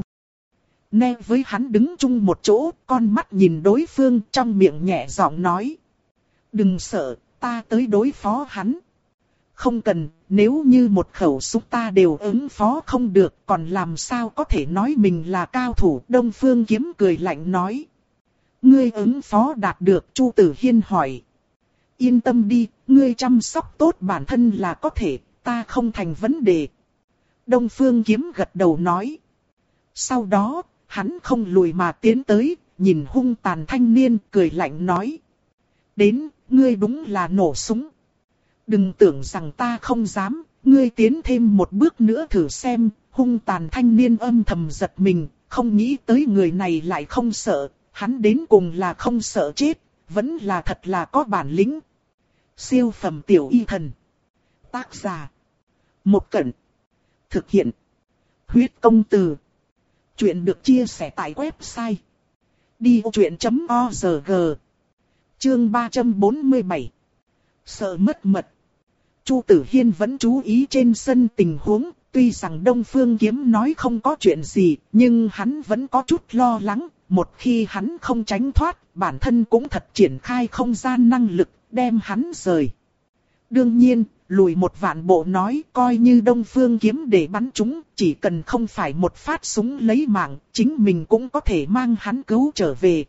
Nghe với hắn đứng chung một chỗ, con mắt nhìn đối phương trong miệng nhẹ giọng nói. Đừng sợ, ta tới đối phó hắn. Không cần, nếu như một khẩu súng ta đều ứng phó không được, còn làm sao có thể nói mình là cao thủ. Đông Phương Kiếm cười lạnh nói. Ngươi ứng phó đạt được, Chu Tử Hiên hỏi. Yên tâm đi, ngươi chăm sóc tốt bản thân là có thể, ta không thành vấn đề. Đông Phương Kiếm gật đầu nói. Sau đó, hắn không lùi mà tiến tới, nhìn hung tàn thanh niên, cười lạnh nói. Đến, ngươi đúng là nổ súng. Đừng tưởng rằng ta không dám, ngươi tiến thêm một bước nữa thử xem. Hung tàn thanh niên âm thầm giật mình, không nghĩ tới người này lại không sợ. Hắn đến cùng là không sợ chết, vẫn là thật là có bản lĩnh. Siêu phẩm tiểu y thần. Tác giả. Một Cẩn. Thực hiện. Huyết công từ. Chuyện được chia sẻ tại website. đi ô chuyện chấm org. Chương ba trăm bốn mươi bảy. Sợ mất mật. Chu Tử Hiên vẫn chú ý trên sân tình huống, Tuy rằng Đông Phương Kiếm nói không có chuyện gì, nhưng hắn vẫn có chút lo lắng. Một khi hắn không tránh thoát, bản thân cũng thật triển khai không gian năng lực, đem hắn rời. Đương nhiên, lùi một vạn bộ nói, coi như Đông Phương Kiếm để bắn chúng, chỉ cần không phải một phát súng lấy mạng, chính mình cũng có thể mang hắn cứu trở về.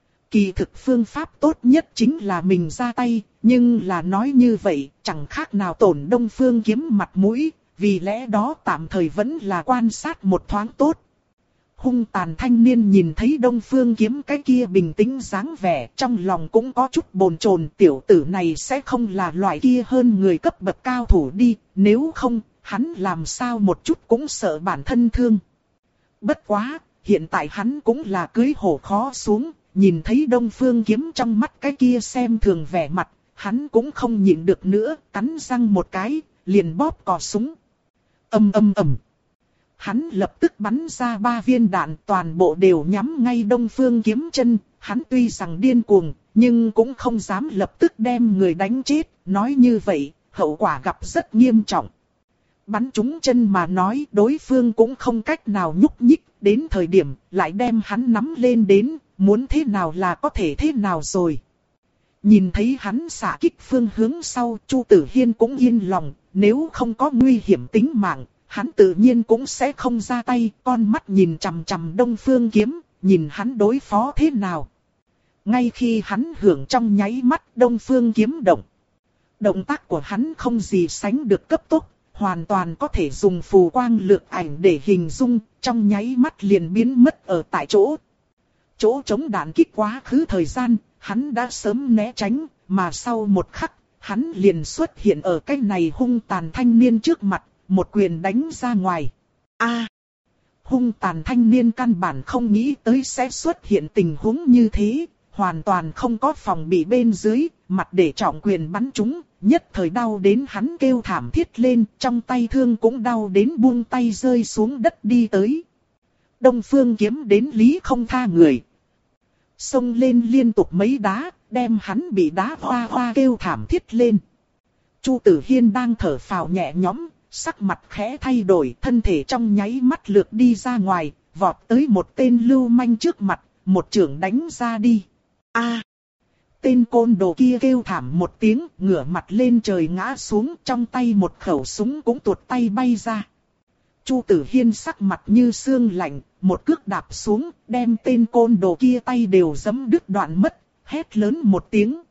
Kỳ thực phương pháp tốt nhất chính là mình ra tay, nhưng là nói như vậy, chẳng khác nào tổn Đông Phương Kiếm mặt mũi, vì lẽ đó tạm thời vẫn là quan sát một thoáng tốt. Hung tàn thanh niên nhìn thấy Đông Phương Kiếm cái kia bình tĩnh dáng vẻ, trong lòng cũng có chút bồn chồn, tiểu tử này sẽ không là loại kia hơn người cấp bậc cao thủ đi, nếu không, hắn làm sao một chút cũng sợ bản thân thương. Bất quá, hiện tại hắn cũng là cưới hổ khó xuống, nhìn thấy Đông Phương Kiếm trong mắt cái kia xem thường vẻ mặt, hắn cũng không nhịn được nữa, cắn răng một cái, liền bóp cò súng. Ầm ầm ầm. Hắn lập tức bắn ra ba viên đạn, toàn bộ đều nhắm ngay Đông Phương Kiếm chân. Hắn tuy rằng điên cuồng, nhưng cũng không dám lập tức đem người đánh chết. Nói như vậy, hậu quả gặp rất nghiêm trọng. Bắn trúng chân mà nói, đối phương cũng không cách nào nhúc nhích. Đến thời điểm, lại đem hắn nắm lên đến, muốn thế nào là có thể thế nào rồi. Nhìn thấy hắn xạ kích phương hướng sau, Chu Tử Hiên cũng yên lòng. Nếu không có nguy hiểm tính mạng, hắn tự nhiên cũng sẽ không ra tay, con mắt nhìn chằm chằm Đông Phương Kiếm, nhìn hắn đối phó thế nào. Ngay khi hắn hưởng trong nháy mắt, Đông Phương Kiếm động. Động tác của hắn không gì sánh được cấp tốc, hoàn toàn có thể dùng phù quang lược ảnh để hình dung, trong nháy mắt liền biến mất ở tại chỗ. Chỗ chống đạn kích quá khứ thời gian, hắn đã sớm né tránh, mà sau một khắc, hắn liền xuất hiện ở cái này hung tàn thanh niên trước mặt. Một quyền đánh ra ngoài. A, à, hung tàn thanh niên căn bản không nghĩ tới sẽ xuất hiện tình huống như thế, hoàn toàn không có phòng bị bên dưới, mặt để trọng quyền bắn trúng, nhất thời đau đến hắn kêu thảm thiết lên, trong tay thương cũng đau đến buông tay rơi xuống đất đi tới. Đông Phương Kiếm đến lý không tha người, xông lên liên tục mấy đá, đem hắn bị đá hoa hoa kêu thảm thiết lên. Chu Tử Hiên đang thở phào nhẹ nhõm. Sắc mặt khẽ thay đổi, thân thể trong nháy mắt lược đi ra ngoài, vọt tới một tên lưu manh trước mặt, một chưởng đánh ra đi. A! À, tên côn đồ kia kêu thảm một tiếng, ngửa mặt lên trời ngã xuống, trong tay một khẩu súng cũng tuột tay bay ra. Chu Tử Hiên sắc mặt như xương lạnh, một cước đạp xuống, đem tên côn đồ kia tay đều giẫm đứt đoạn mất, hét lớn một tiếng.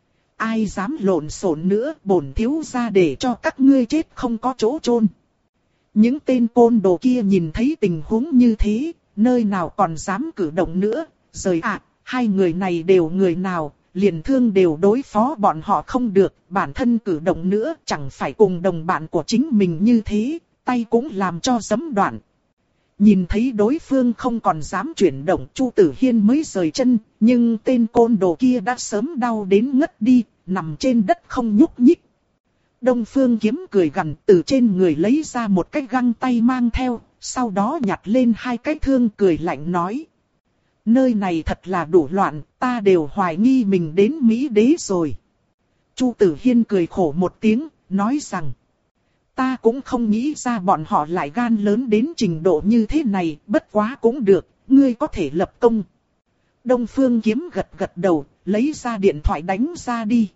Ai dám lộn xộn nữa, bổn thiếu gia để cho các ngươi chết không có chỗ chôn. Những tên côn đồ kia nhìn thấy tình huống như thế, nơi nào còn dám cử động nữa, rời ạ, à, hai người này đều người nào, liền thương đều đối phó bọn họ không được, bản thân cử động nữa chẳng phải cùng đồng bạn của chính mình như thế, tay cũng làm cho giẫm đoạn. Nhìn thấy đối phương không còn dám chuyển động, Chu Tử Hiên mới rời chân, nhưng tên côn đồ kia đã sớm đau đến ngất đi, nằm trên đất không nhúc nhích. Đông Phương Kiếm cười gằn, từ trên người lấy ra một cái găng tay mang theo, sau đó nhặt lên hai cái thương, cười lạnh nói. Nơi này thật là đủ loạn, ta đều hoài nghi mình đến Mỹ đế rồi. Chu Tử Hiên cười khổ một tiếng, nói rằng. Ta cũng không nghĩ ra bọn họ lại gan lớn đến trình độ như thế này, bất quá cũng được, ngươi có thể lập công. Đông Phương Kiếm gật gật đầu, lấy ra điện thoại đánh ra đi.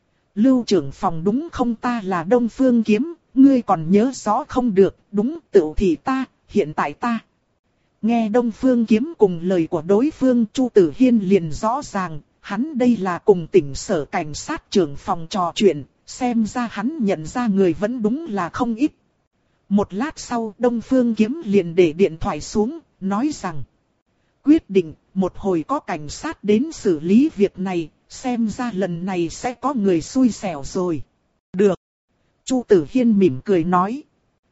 Lưu trưởng phòng đúng không, ta là Đông Phương Kiếm, ngươi còn nhớ rõ không được, đúng tựu thì ta, hiện tại ta. Nghe Đông Phương Kiếm cùng lời của đối phương, Chu Tử Hiên liền rõ ràng, hắn đây là cùng tỉnh sở cảnh sát trưởng phòng trò chuyện. Xem ra hắn nhận ra người vẫn đúng là không ít. Một lát sau, Đông Phương Kiếm liền để điện thoại xuống, nói rằng. Quyết định, một hồi có cảnh sát đến xử lý việc này, xem ra lần này sẽ có người xui xẻo rồi. Được. Chu Tử Hiên mỉm cười nói.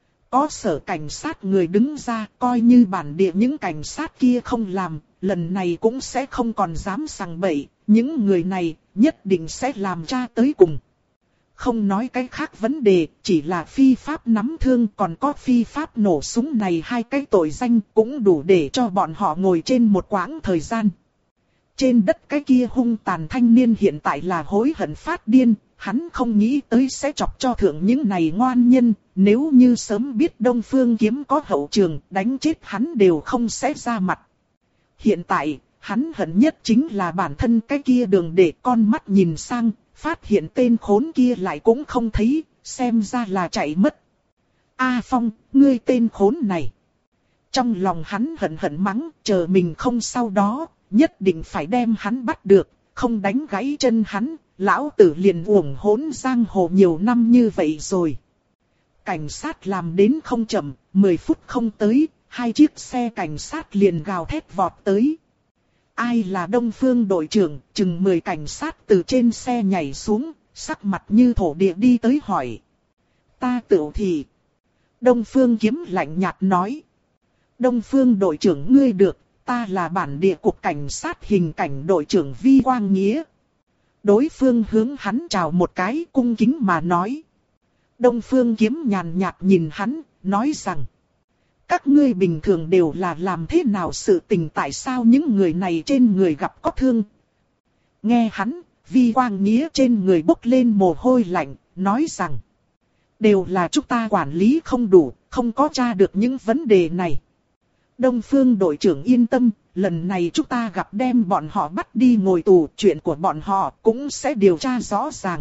Có sở cảnh sát người đứng ra, coi như bản địa những cảnh sát kia không làm, lần này cũng sẽ không còn dám sằng bậy, những người này nhất định sẽ làm tra tới cùng. Không nói cái khác vấn đề, chỉ là phi pháp nắm thương còn có phi pháp nổ súng này hai cái tội danh cũng đủ để cho bọn họ ngồi trên một quãng thời gian. Trên đất cái kia hung tàn thanh niên hiện tại là hối hận phát điên, hắn không nghĩ tới sẽ chọc cho thượng những này ngoan nhân, nếu như sớm biết Đông Phương Kiếm có hậu trường, đánh chết hắn đều không sẽ ra mặt. Hiện tại, hắn hận nhất chính là bản thân cái kia Đường Đệ. Con mắt nhìn sang, phát hiện tên khốn kia lại cũng không thấy, xem ra là chạy mất. A Phong, ngươi tên khốn này. Trong lòng hắn hận hận mắng, chờ mình không sau đó, nhất định phải đem hắn bắt được, không đánh gãy chân hắn, lão tử liền uổng hỗn giang hồ nhiều năm như vậy rồi. Cảnh sát làm đến không chậm, mười phút không tới, hai chiếc xe cảnh sát liền gào thét vọt tới. Ai là Đông Phương đội trưởng? Chừng mười cảnh sát từ trên xe nhảy xuống, sắc mặt như thổ địa đi tới hỏi. Ta tựu thì. Đông Phương Kiếm lạnh nhạt nói. Đông Phương đội trưởng ngươi được, ta là bản địa cục cảnh sát hình cảnh đội trưởng Vi Quang Nghĩa. Đối phương hướng hắn chào một cái cung kính mà nói. Đông Phương Kiếm nhàn nhạt nhìn hắn, nói rằng. Các ngươi bình thường đều là làm thế nào sự tình, tại sao những người này trên người gặp có thương? Nghe hắn, Vi Quang Nghĩa trên người bốc lên mồ hôi lạnh, nói rằng. Đều là chúng ta quản lý không đủ, không có tra được những vấn đề này. Đông Phương đội trưởng yên tâm, lần này chúng ta gặp đem bọn họ bắt đi ngồi tù, chuyện của bọn họ cũng sẽ điều tra rõ ràng.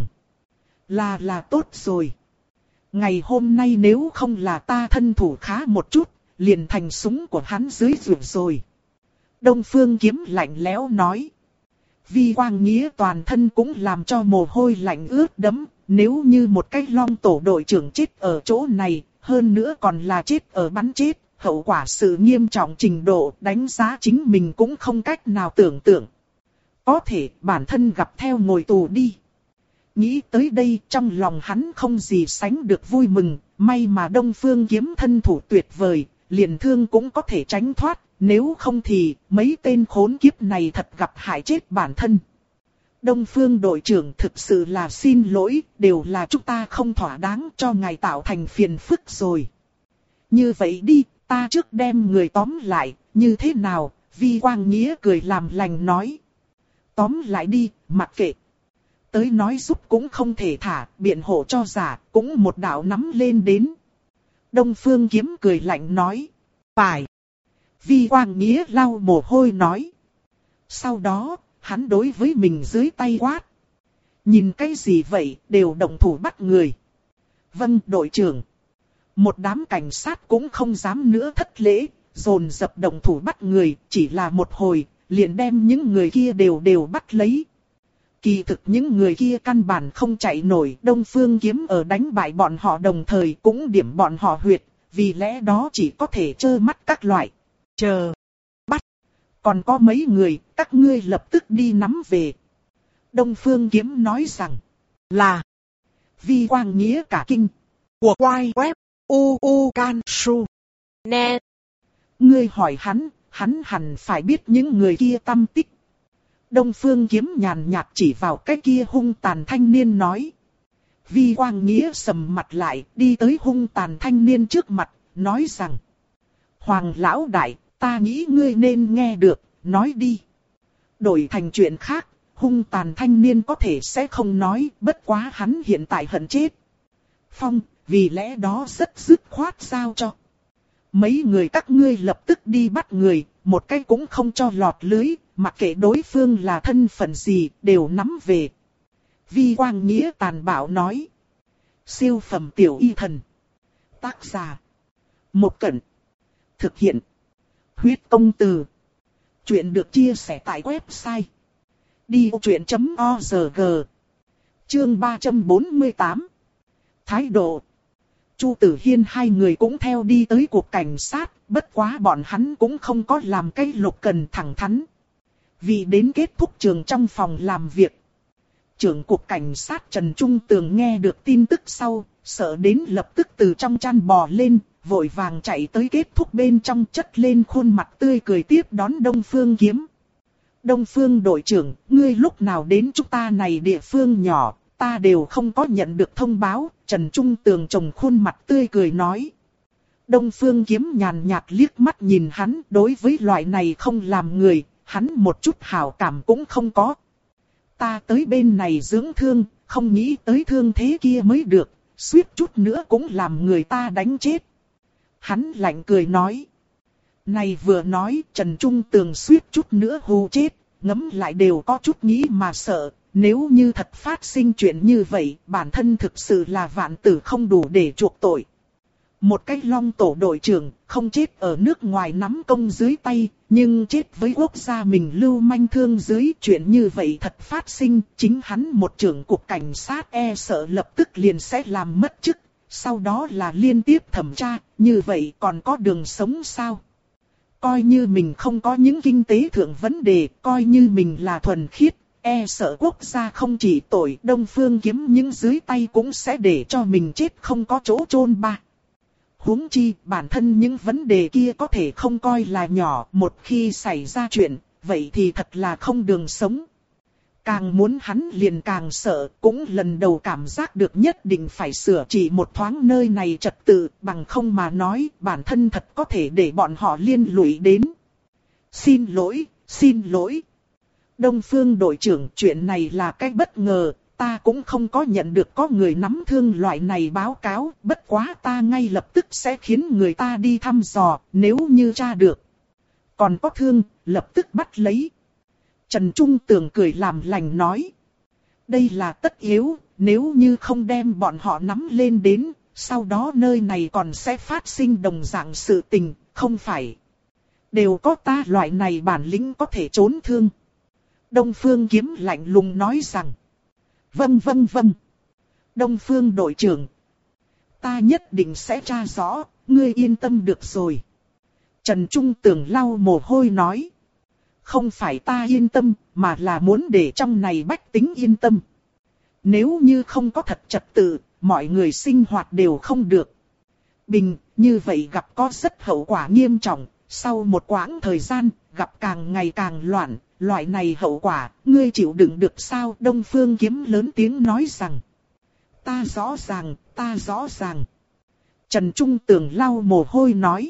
Là là tốt rồi. Ngày hôm nay nếu không là ta thân thủ khá một chút, liền thành súng của hắn dưới ruột rồi. Đông Phương Kiếm lạnh lẽo nói. Vi Quang Nghĩa toàn thân cũng làm cho mồ hôi lạnh ướt đẫm, nếu như một cái long tổ đội trưởng chết ở chỗ này, hơn nữa còn là chết ở bắn chết, hậu quả sự nghiêm trọng trình độ đánh giá chính mình cũng không cách nào tưởng tượng. Có thể bản thân gặp theo ngồi tù đi. Nghĩ tới đây trong lòng hắn không gì sánh được vui mừng, may mà Đông Phương Kiếm thân thủ tuyệt vời, liền thương cũng có thể tránh thoát, nếu không thì mấy tên khốn kiếp này thật gặp hại chết bản thân. Đông Phương đội trưởng thực sự là xin lỗi, đều là chúng ta không thỏa đáng cho ngài tạo thành phiền phức rồi. Như vậy đi, ta trước đem người tóm lại, như thế nào? Vi Quang Nghĩa cười làm lành nói. Tóm lại đi, mặc kệ. Tới nói giúp cũng không thể thả, biện hộ cho giả, cũng một đạo nắm lên đến. Đông Phương Kiếm cười lạnh nói. Phải. Vi Quang Nghĩa lau mồ hôi nói. Sau đó, hắn đối với mình dưới tay quát. Nhìn cái gì vậy, đều động thủ bắt người. Vâng, đội trưởng. Một đám cảnh sát cũng không dám nữa thất lễ, dồn dập động thủ bắt người, chỉ là một hồi, liền đem những người kia đều đều bắt lấy. Kỳ thực những người kia căn bản không chạy nổi, Đông Phương Kiếm ở đánh bại bọn họ đồng thời cũng điểm bọn họ huyệt, vì lẽ đó chỉ có thể trơ mắt các loại. Chờ. Bắt. Còn có mấy người, các ngươi lập tức đi nắm về. Đông Phương Kiếm nói rằng. Là. Vi Quang Nghĩa cả kinh. Của quay web. U U Can Su. Net. Ngươi hỏi hắn, hắn hẳn phải biết những người kia tâm tích. Đông Phương Kiếm nhàn nhạt chỉ vào cái kia hung tàn thanh niên nói. Vi Quang Nghĩa sầm mặt lại, đi tới hung tàn thanh niên trước mặt, nói rằng. Hoàng lão đại, ta nghĩ ngươi nên nghe được, nói đi. Đổi thành chuyện khác, hung tàn thanh niên có thể sẽ không nói, bất quá hắn hiện tại hận chết. Phong, vì lẽ đó rất dứt khoát giao cho. Mấy người các ngươi lập tức đi bắt người, một cái cũng không cho lọt lưới, mặc kệ đối phương là thân phận gì, đều nắm về. Vi Quang Nghĩa tàn bạo nói. Siêu phẩm tiểu y thần. Tác giả. Một Cẩn. Thực hiện. Huyết công từ. Chuyện được chia sẻ tại website. đi ô chuyện chấm org. Chương ba trăm bốn mươi tám. Thái độ. Chu Tử Hiên hai người cũng theo đi tới cục cảnh sát, bất quá bọn hắn cũng không có làm cái lục cần thẳng thắn. Vì đến kết thúc trường trong phòng làm việc. Trưởng cục cảnh sát Trần Trung Tường nghe được tin tức sau, sợ đến lập tức từ trong chăn bò lên, vội vàng chạy tới kết thúc bên trong, chất lên khuôn mặt tươi cười tiếp đón Đông Phương Kiếm. Đông Phương đội trưởng, ngươi lúc nào đến chúng ta này địa phương nhỏ, ta đều không có nhận được thông báo. Trần Trung Tường trồng khuôn mặt tươi cười nói. Đông Phương Kiếm nhàn nhạt liếc mắt nhìn hắn, đối với loại này không làm người, hắn một chút hảo cảm cũng không có. Ta tới bên này dưỡng thương, không nghĩ tới thương thế kia mới được, suýt chút nữa cũng làm người ta đánh chết. Hắn lạnh cười nói. Này vừa nói, Trần Trung Tường suýt chút nữa hù chết, ngẫm lại đều có chút nghĩ mà sợ. Nếu như thật phát sinh chuyện như vậy, bản thân thực sự là vạn tử không đủ để chuộc tội. Một cái long tổ đội trưởng, không chết ở nước ngoài nắm công dưới tay, nhưng chết với quốc gia mình lưu manh thương dưới. Chuyện như vậy thật phát sinh, chính hắn một trưởng cục cảnh sát e sợ lập tức liền sẽ làm mất chức. Sau đó là liên tiếp thẩm tra, như vậy còn có đường sống sao? Coi như mình không có những kinh tế thượng vấn đề, coi như mình là thuần khiết, e sợ quốc gia không chỉ tội Đông Phương Kiếm những dưới tay cũng sẽ để cho mình chết không có chỗ chôn ba. Huống chi, bản thân những vấn đề kia có thể không coi là nhỏ, một khi xảy ra chuyện, vậy thì thật là không đường sống. Càng muốn hắn liền càng sợ, cũng lần đầu cảm giác được nhất định phải sửa chỉ một thoáng nơi này trật tự, bằng không mà nói, bản thân thật có thể để bọn họ liên lụy đến. Xin lỗi, xin lỗi. Đông Phương đội trưởng, chuyện này là cái bất ngờ, ta cũng không có nhận được có người nắm thương loại này báo cáo, bất quá ta ngay lập tức sẽ khiến người ta đi thăm dò, nếu như tra được. Còn có thương, lập tức bắt lấy. Trần Trung Tường cười làm lành nói. Đây là tất yếu, nếu như không đem bọn họ nắm lên đến, sau đó nơi này còn sẽ phát sinh đồng dạng sự tình, không phải. Đều có ta loại này bản lĩnh có thể trốn thương. Đông Phương Kiếm lạnh lùng nói rằng. Vâng vâng vâng. Đông Phương đội trưởng. Ta nhất định sẽ tra rõ, ngươi yên tâm được rồi. Trần Trung Tường lau mồ hôi nói. Không phải ta yên tâm, mà là muốn để trong này bách tính yên tâm. Nếu như không có thật trật tự, mọi người sinh hoạt đều không được. Bình, như vậy gặp có rất hậu quả nghiêm trọng, sau một quãng thời gian, gặp càng ngày càng loạn, loại này hậu quả, ngươi chịu đựng được sao? Đông Phương Kiếm lớn tiếng nói rằng. Ta rõ ràng, ta rõ ràng. Trần Trung Tường lau mồ hôi nói.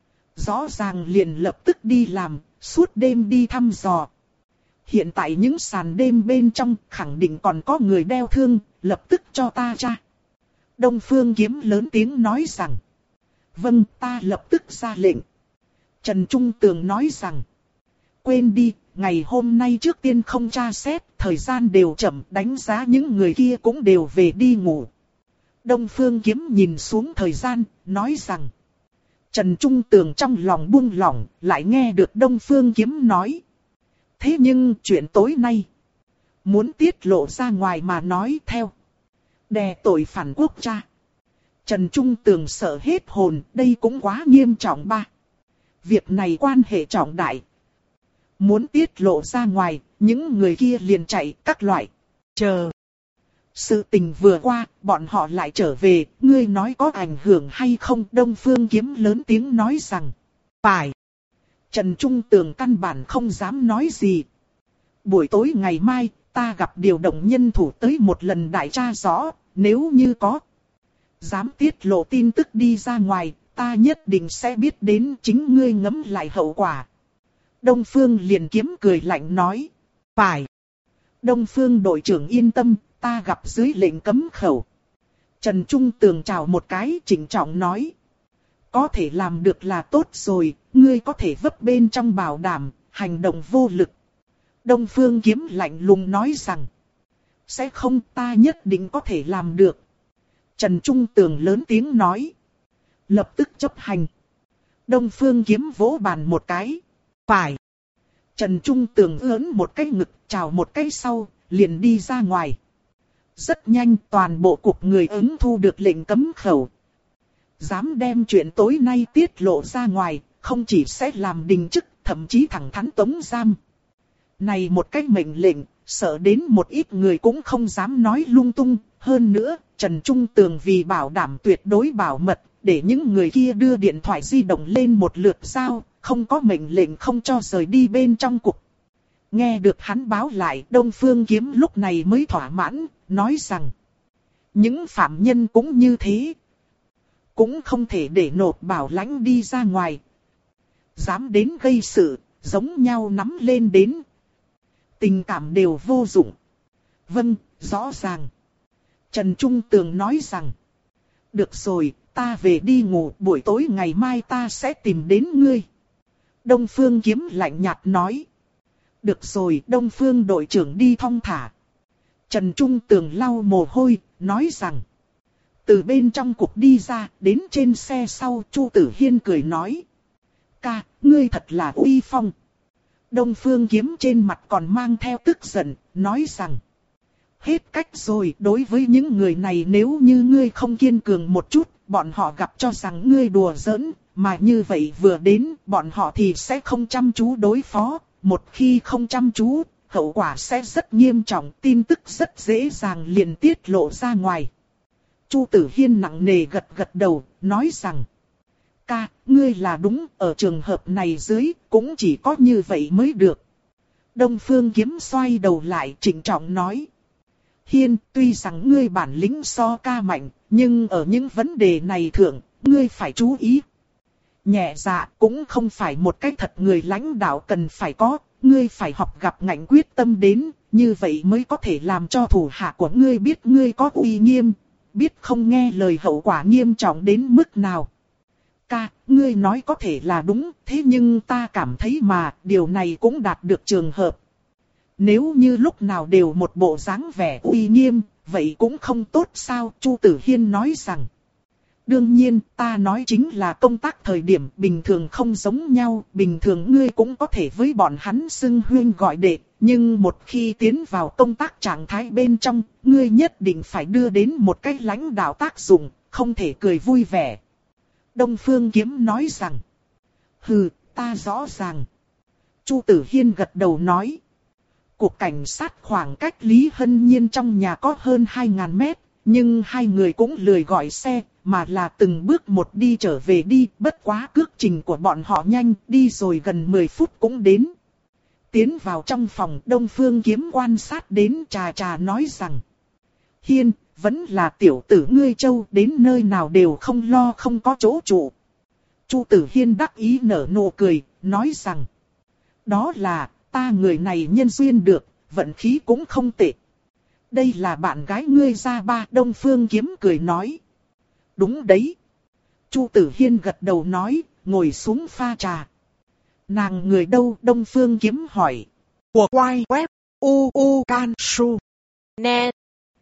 Rõ ràng liền lập tức đi làm, suốt đêm đi thăm dò. Hiện tại những sàn đêm bên trong khẳng định còn có người đeo thương, lập tức cho ta tra. Đông Phương Kiếm lớn tiếng nói rằng. Vâng, ta lập tức ra lệnh. Trần Trung Tường nói rằng. Quên đi, ngày hôm nay trước tiên không tra xét, thời gian đều chậm, đánh giá những người kia cũng đều về đi ngủ. Đông Phương Kiếm nhìn xuống thời gian, nói rằng. Trần Trung Tường trong lòng buông lỏng, lại nghe được Đông Phương Kiếm nói. Thế nhưng chuyện tối nay, muốn tiết lộ ra ngoài mà nói theo. Đè tội phản quốc gia. Trần Trung Tường sợ hết hồn, đây cũng quá nghiêm trọng ba. Việc này quan hệ trọng đại. Muốn tiết lộ ra ngoài, những người kia liền chạy các loại. Chờ. Sự tình vừa qua, bọn họ lại trở về, ngươi nói có ảnh hưởng hay không? Đông Phương Kiếm lớn tiếng nói rằng. Phải. Trần Trung Tường căn bản không dám nói gì. Buổi tối ngày mai, ta gặp điều động nhân thủ tới một lần đại tra rõ, nếu như có dám tiết lộ tin tức đi ra ngoài, ta nhất định sẽ biết đến, chính ngươi ngẫm lại hậu quả. Đông Phương liền Kiếm cười lạnh nói. Phải. Đông Phương đội trưởng yên tâm, ta gặp dưới lệnh cấm khẩu. Trần Trung Tường chào một cái, chỉnh trọng nói. Có thể làm được là tốt rồi, ngươi có thể vấp bên trong bảo đảm, hành động vô lực. Đông Phương Kiếm lạnh lùng nói rằng. Sẽ không, ta nhất định có thể làm được. Trần Trung Tường lớn tiếng nói. Lập tức chấp hành. Đông Phương Kiếm vỗ bàn một cái. Phải. Trần Trung Tường ớn một cái ngực, chào một cái sau, liền đi ra ngoài. Rất nhanh toàn bộ cục người ứng thu được lệnh cấm khẩu. Dám đem chuyện tối nay tiết lộ ra ngoài, không chỉ sẽ làm đình chức, thậm chí thẳng thắn tống giam. Này một cái mệnh lệnh, sợ đến một ít người cũng không dám nói lung tung. Hơn nữa, Trần Trung Tường vì bảo đảm tuyệt đối bảo mật, để những người kia đưa điện thoại di động lên một lượt giao, không có mệnh lệnh không cho rời đi bên trong cục. Nghe được hắn báo lại, Đông Phương Kiếm lúc này mới thỏa mãn, nói rằng. Những phạm nhân cũng như thế. Cũng không thể để nộp bảo lãnh đi ra ngoài. Dám đến gây sự, giống nhau nắm lên đến. Tình cảm đều vô dụng. Vâng, rõ ràng. Trần Trung Tường nói rằng. Được rồi, ta về đi ngủ, buổi tối ngày mai ta sẽ tìm đến ngươi. Đông Phương Kiếm lạnh nhạt nói. Được rồi, Đông Phương đội trưởng đi thong thả. Trần Trung Tường lau mồ hôi, nói rằng. Từ bên trong cục đi ra, đến trên xe sau, Chu Tử Hiên cười nói. Ca, ngươi thật là uy phong. Đông Phương Kiếm trên mặt còn mang theo tức giận, nói rằng. Hết cách rồi, đối với những người này nếu như ngươi không kiên cường một chút, bọn họ gặp cho rằng ngươi đùa giỡn, mà như vậy vừa đến, bọn họ thì sẽ không chăm chú đối phó, một khi không chăm chú, hậu quả sẽ rất nghiêm trọng, tin tức rất dễ dàng liền tiết lộ ra ngoài. Chu Tử Hiên nặng nề gật gật đầu, nói rằng, ca, ngươi là đúng, ở trường hợp này dưới, cũng chỉ có như vậy mới được. Đông Phương Kiếm xoay đầu lại trịnh trọng nói, Hiên, tuy rằng ngươi bản lĩnh so ca mạnh, nhưng ở những vấn đề này thượng, ngươi phải chú ý. Nhẹ dạ cũng không phải một cách thật người lãnh đạo cần phải có, ngươi phải học gặp ngạnh quyết tâm đến, như vậy mới có thể làm cho thủ hạ của ngươi biết ngươi có uy nghiêm, biết không nghe lời hậu quả nghiêm trọng đến mức nào. Ca, ngươi nói có thể là đúng, thế nhưng ta cảm thấy mà điều này cũng đạt được trường hợp. Nếu như lúc nào đều một bộ dáng vẻ uy nghiêm, vậy cũng không tốt sao, Chu Tử Hiên nói rằng. Đương nhiên, ta nói chính là công tác thời điểm bình thường không giống nhau, bình thường ngươi cũng có thể với bọn hắn xưng huyên gọi đệ, nhưng một khi tiến vào công tác trạng thái bên trong, ngươi nhất định phải đưa đến một cách lãnh đạo tác dụng, không thể cười vui vẻ. Đông Phương Kiếm nói rằng, hừ, ta rõ ràng. Chu Tử Hiên gật đầu nói. Cục cảnh sát khoảng cách Lý Hân Nhiên trong nhà có hơn hai ngàn mét, nhưng hai người cũng lười gọi xe, mà là từng bước một đi trở về đi, bất quá cước trình của bọn họ nhanh, đi rồi gần mười phút cũng đến. Tiến vào trong phòng, Đông Phương Kiếm quan sát đến trà trà nói rằng, Hiên, vẫn là tiểu tử ngươi Châu, đến nơi nào đều không lo không có chỗ trụ. Chu Tử Hiên đắc ý nở nụ cười, nói rằng, đó là, ta người này nhân duyên được, vận khí cũng không tệ. Đây là bạn gái ngươi Gia Ba, Đông Phương Kiếm cười nói. Đúng đấy. Chu Tử Hiên gật đầu nói, ngồi xuống pha trà. Nàng người đâu, Đông Phương Kiếm hỏi. Của quay web u u can su net.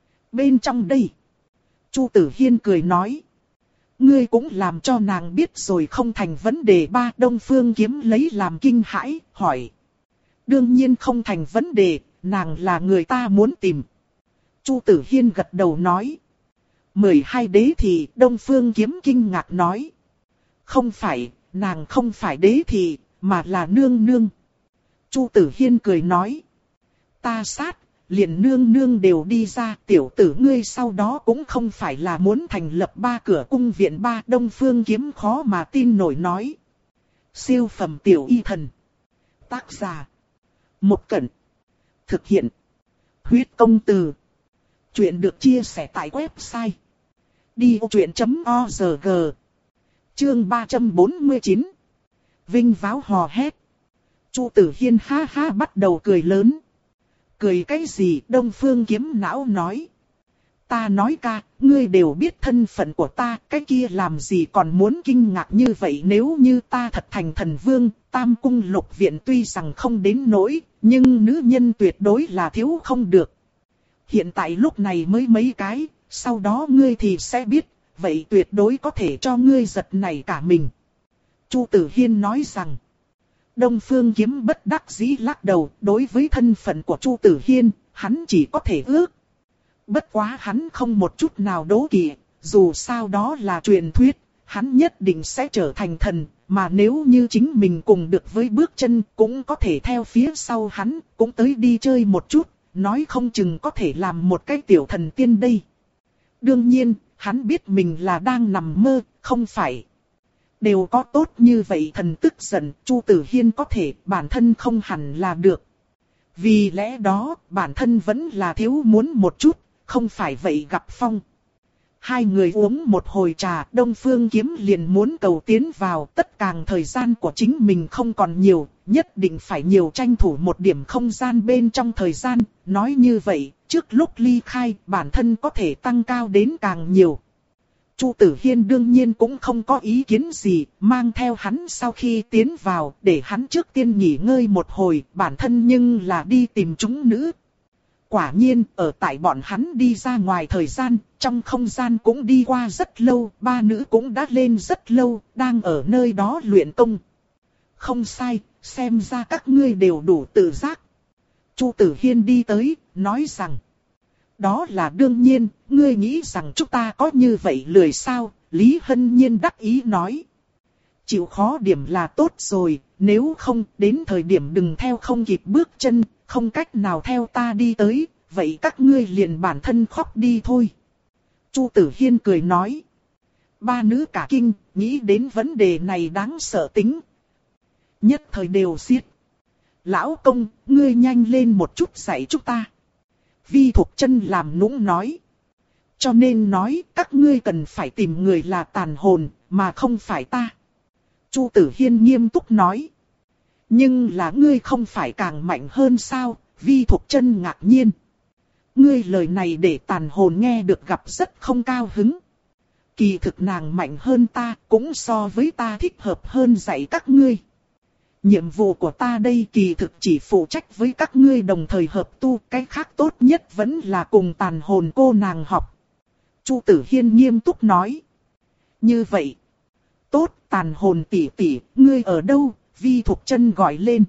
Bên trong đây. Chu Tử Hiên cười nói. Ngươi cũng làm cho nàng biết rồi không thành vấn đề. Ba, Đông Phương Kiếm lấy làm kinh hãi, hỏi. Đương nhiên không thành vấn đề, nàng là người ta muốn tìm. Chu Tử Hiên gật đầu nói. mười hai đế thị, Đông Phương Kiếm kinh ngạc nói. Không phải, nàng không phải đế thị, mà là nương nương. Chu Tử Hiên cười nói. Ta sát, liền nương nương đều đi ra, tiểu tử ngươi sau đó cũng không phải là muốn thành lập ba cửa cung viện. Ba, Đông Phương Kiếm khó mà tin nổi nói. Siêu phẩm tiểu y thần. Tác giả. Một Cẩn. Thực hiện. Huyết công từ. Chuyện được chia sẻ tại website. đi ô chuyện chấm org. Chương ba trăm bốn mươi chín. Vinh váo hò hét. Chu Tử Hiên ha ha bắt đầu cười lớn. Cười cái gì? Đông Phương Kiếm não nói. Ta nói ca, ngươi đều biết thân phận của ta, cái kia làm gì còn muốn kinh ngạc như vậy. Nếu như ta thật thành thần vương, Tam Cung Lục Viện tuy rằng không đến nỗi, nhưng nữ nhân tuyệt đối là thiếu không được. Hiện tại lúc này mới mấy cái, sau đó ngươi thì sẽ biết, vậy tuyệt đối có thể cho ngươi giật nảy cả mình. Chu Tử Hiên nói rằng. Đông Phương Kiếm bất đắc dĩ lắc đầu, đối với thân phận của Chu Tử Hiên, hắn chỉ có thể ước. Bất quá hắn không một chút nào đố kỵ, dù sao đó là truyền thuyết, hắn nhất định sẽ trở thành thần, mà nếu như chính mình cùng được với bước chân, cũng có thể theo phía sau hắn, cũng tới đi chơi một chút, nói không chừng có thể làm một cái tiểu thần tiên đây. Đương nhiên, hắn biết mình là đang nằm mơ, không phải. Đều có tốt như vậy thần tức giận, Chu Tử Hiên có thể, bản thân không hẳn là được. Vì lẽ đó, bản thân vẫn là thiếu muốn một chút, không phải vậy gặp phong. Hai người uống một hồi trà, Đông Phương Kiếm liền muốn cầu tiến vào, tất càng thời gian của chính mình không còn nhiều, nhất định phải nhiều tranh thủ một điểm không gian bên trong thời gian, nói như vậy, trước lúc ly khai, bản thân có thể tăng cao đến càng nhiều. Chu Tử Hiên đương nhiên cũng không có ý kiến gì, mang theo hắn sau khi tiến vào, để hắn trước tiên nghỉ ngơi một hồi, bản thân nhưng là đi tìm chúng nữ. Quả nhiên, ở tại bọn hắn đi ra ngoài thời gian, trong không gian cũng đi qua rất lâu, ba nữ cũng đã lên rất lâu, đang ở nơi đó luyện công. Không sai, xem ra các ngươi đều đủ tự giác. Chu Tử Hiên đi tới, nói rằng. Đó là đương nhiên, ngươi nghĩ rằng chúng ta có như vậy lười sao? Lý Hân Nhiên đắc ý nói. Chịu khó điểm là tốt rồi, nếu không đến thời điểm đừng theo không kịp bước chân, không cách nào theo ta đi tới, vậy các ngươi liền bản thân khóc đi thôi. Chu Tử Hiên cười nói. Ba nữ cả kinh, nghĩ đến vấn đề này đáng sợ tính. Nhất thời đều xiết. Lão công, ngươi nhanh lên một chút dạy chúng ta. Vi Thục Chân làm nũng nói. Cho nên nói, các ngươi cần phải tìm người là tàn hồn, mà không phải ta. Chu Tử Hiên nghiêm túc nói. Nhưng là ngươi không phải càng mạnh hơn sao? Vi Thục Chân ngạc nhiên. Ngươi lời này để tàn hồn nghe được gặp rất không cao hứng. Kỳ thực nàng mạnh hơn ta, cũng so với ta thích hợp hơn dạy các ngươi. Nhiệm vụ của ta đây kỳ thực chỉ phụ trách với các ngươi đồng thời hợp tu, cái khác tốt nhất vẫn là cùng tàn hồn cô nàng học. Chu Tử Hiên nghiêm túc nói. Như vậy. Tốt, tàn hồn tỷ tỷ, ngươi ở đâu? Vi Thục Chân gọi lên.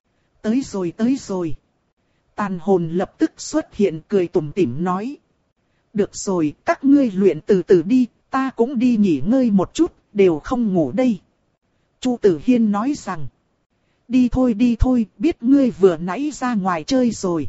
Tới rồi tới rồi. Tàn hồn lập tức xuất hiện cười tủm tỉm nói. Được rồi, các ngươi luyện từ từ đi, ta cũng đi nghỉ ngơi một chút, đều không ngủ đây. Chu Tử Hiên nói rằng. Đi thôi đi thôi, biết ngươi vừa nãy ra ngoài chơi rồi.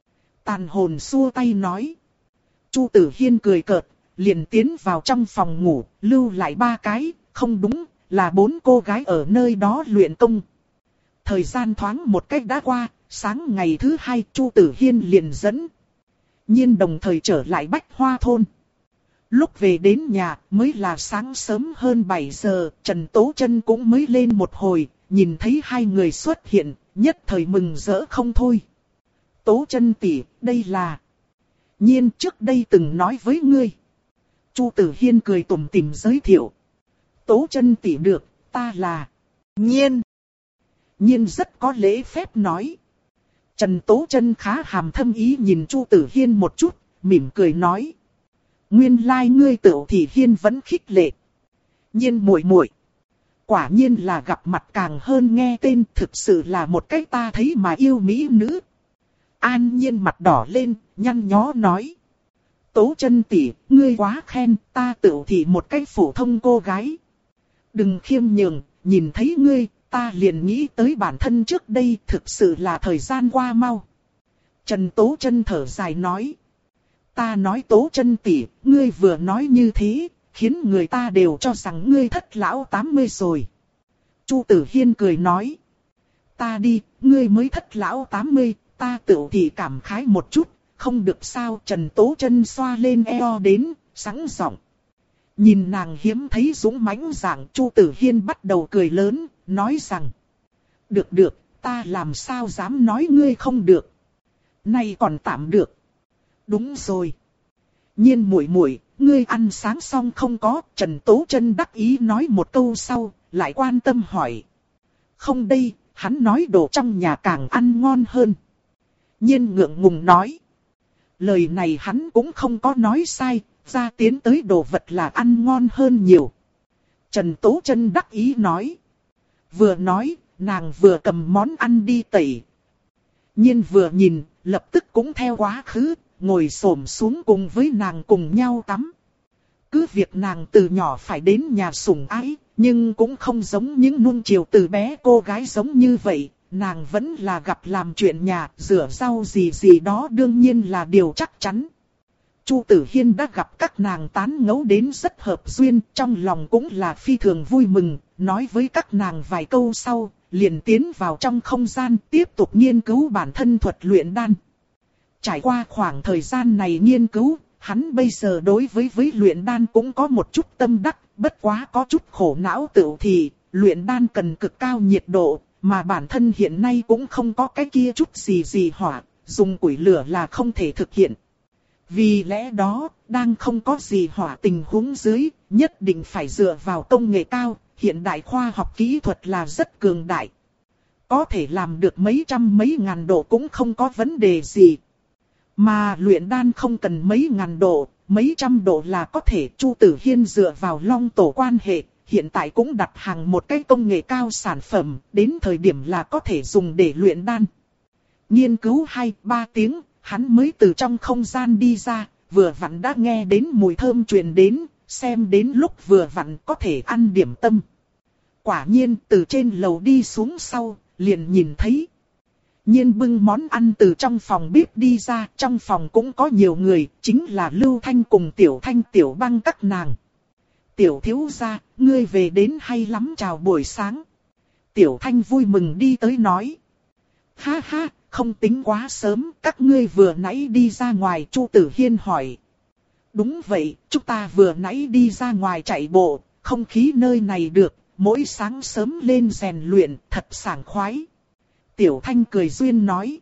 Tàn hồn xua tay nói. Chu Tử Hiên cười cợt, liền tiến vào trong phòng ngủ, lưu lại ba cái, không đúng, là bốn cô gái ở nơi đó luyện công. Thời gian thoáng một cách đã qua, sáng ngày thứ hai Chu Tử Hiên liền dẫn Nhiên đồng thời trở lại Bách Hoa Thôn. Lúc về đến nhà mới là sáng sớm hơn bảy giờ, Trần Tố Chân cũng mới lên một hồi, nhìn thấy hai người xuất hiện, nhất thời mừng rỡ không thôi. Tố Chân tỷ, đây là... Nhiên trước đây từng nói với ngươi. Chu Tử Hiên cười tủm tỉm giới thiệu. Tố Chân tỷ được, ta là... Nhiên. Nhiên rất có lễ phép nói. Trần Tố Chân khá hàm thâm ý nhìn Chu Tử Hiên một chút, mỉm cười nói. Nguyên lai like ngươi Tửu Thị Hiên vẫn khích lệ. Nhiên muội muội, quả nhiên là gặp mặt càng hơn nghe tên, thực sự là một cái ta thấy mà yêu mỹ nữ. An Nhiên mặt đỏ lên, nhăn nhó nói. Tố Chân tỷ, ngươi quá khen, ta Tửu Thị một cái phổ thông cô gái. Đừng khiêm nhường, nhìn thấy ngươi, ta liền nghĩ tới bản thân trước đây, thực sự là thời gian qua mau. Trần Tố Chân thở dài nói. Ta nói Tố Chân tỷ, ngươi vừa nói như thế, khiến người ta đều cho rằng ngươi thất lão tám mươi rồi. Chu Tử Hiên cười nói. Ta đi, ngươi mới thất lão tám mươi, ta Tửu Thị cảm khái một chút, không được sao. Trần Tố Chân xoa lên eo đến, sẵn giọng. Nhìn nàng hiếm thấy dũng mãnh dạng, Chu Tử Hiên bắt đầu cười lớn, nói rằng. Được được, ta làm sao dám nói ngươi không được. Nay còn tạm được. Đúng rồi. Nhiên muội muội, ngươi ăn sáng xong không có? Trần Tố Chân đắc ý nói một câu sau, lại quan tâm hỏi. Không đây, hắn nói đồ trong nhà càng ăn ngon hơn. Nhiên ngượng ngùng nói. Lời này hắn cũng không có nói sai, ra tiến tới đồ vật là ăn ngon hơn nhiều. Trần Tố Chân đắc ý nói. Vừa nói, nàng vừa cầm món ăn đi tẩy. Nhiên vừa nhìn, lập tức cũng theo quá khứ, ngồi xổm xuống cùng với nàng cùng nhau tắm. Cứ việc nàng từ nhỏ phải đến nhà sủng ái, nhưng cũng không giống những nuông chiều từ bé cô gái giống như vậy. Nàng vẫn là gặp làm chuyện nhà, rửa rau gì gì đó đương nhiên là điều chắc chắn. Chu Tử Hiên đã gặp các nàng tán ngẫu đến rất hợp duyên, trong lòng cũng là phi thường vui mừng, nói với các nàng vài câu sau, liền tiến vào trong không gian tiếp tục nghiên cứu bản thân thuật luyện đan. Trải qua khoảng thời gian này nghiên cứu, hắn bây giờ đối với với luyện đan cũng có một chút tâm đắc, bất quá có chút khổ não Tửu Thị, luyện đan cần cực cao nhiệt độ, mà bản thân hiện nay cũng không có cái kia chút gì gì hỏa, dùng củi lửa là không thể thực hiện. Vì lẽ đó, đang không có gì hỏa tình huống dưới, nhất định phải dựa vào công nghệ cao, hiện đại khoa học kỹ thuật là rất cường đại. Có thể làm được mấy trăm mấy ngàn độ cũng không có vấn đề gì. Mà luyện đan không cần mấy ngàn độ, mấy trăm độ là có thể. Chu Tử Hiên dựa vào Long Tổ quan hệ, hiện tại cũng đặt hàng một cái công nghệ cao sản phẩm, đến thời điểm là có thể dùng để luyện đan. Nghiên cứu hai ba tiếng, hắn mới từ trong không gian đi ra, vừa vặn đã nghe đến mùi thơm truyền đến, xem đến lúc vừa vặn có thể ăn điểm tâm. Quả nhiên từ trên lầu đi xuống sau, liền nhìn thấy Nhiên bưng món ăn từ trong phòng bếp đi ra, trong phòng cũng có nhiều người, chính là Lưu Thanh cùng Tiểu Thanh Tiểu Băng các nàng. Tiểu thiếu gia, ngươi về đến hay lắm, chào buổi sáng. Tiểu Thanh vui mừng đi tới nói. Ha ha, không tính quá sớm, các ngươi vừa nãy đi ra ngoài. Chu Tử Hiên hỏi. Đúng vậy, chúng ta vừa nãy đi ra ngoài chạy bộ, không khí nơi này được, mỗi sáng sớm lên rèn luyện, thật sảng khoái. Tiểu Thanh cười duyên nói.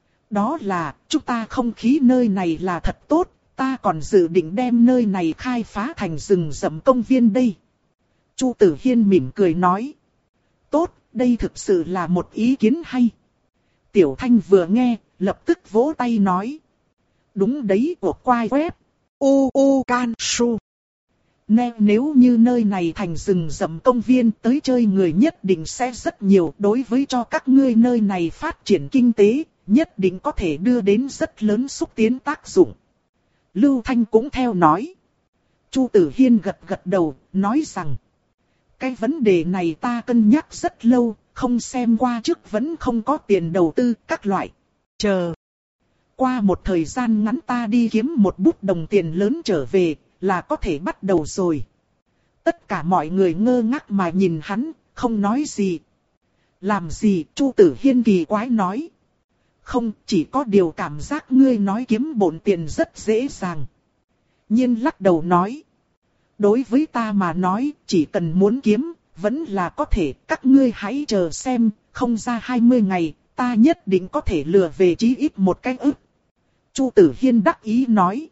Đó là, chúng ta không khí nơi này là thật tốt, ta còn dự định đem nơi này khai phá thành rừng rậm công viên đây. Chu Tử Hiên mỉm cười nói. Tốt, đây thực sự là một ý kiến hay. Tiểu Thanh vừa nghe, lập tức vỗ tay nói. Đúng đấy, của quai web. U U Can Su. Nè, nếu như nơi này thành rừng rậm công viên, tới chơi người nhất định sẽ rất nhiều. Đối với cho các ngươi nơi này phát triển kinh tế, nhất định có thể đưa đến rất lớn xúc tiến tác dụng. Lưu Thanh cũng theo nói. Chu Tử Hiên gật gật đầu, nói rằng. Cái vấn đề này ta cân nhắc rất lâu, không xem qua trước vẫn không có tiền đầu tư các loại. Chờ. Qua một thời gian ngắn ta đi kiếm một bút đồng tiền lớn trở về, là có thể bắt đầu rồi. Tất cả mọi người ngơ ngác mà nhìn hắn, không nói gì. Làm gì? Chu Tử Hiên kỳ quái nói. Không, chỉ có điều cảm giác ngươi nói kiếm bộn tiền rất dễ dàng. Nhiên lắc đầu nói. Đối với ta mà nói, chỉ cần muốn kiếm, vẫn là có thể. Các ngươi hãy chờ xem, không ra hai mươi ngày, ta nhất định có thể lừa về chí ít một cái ức. Chu Tử Hiên đắc ý nói.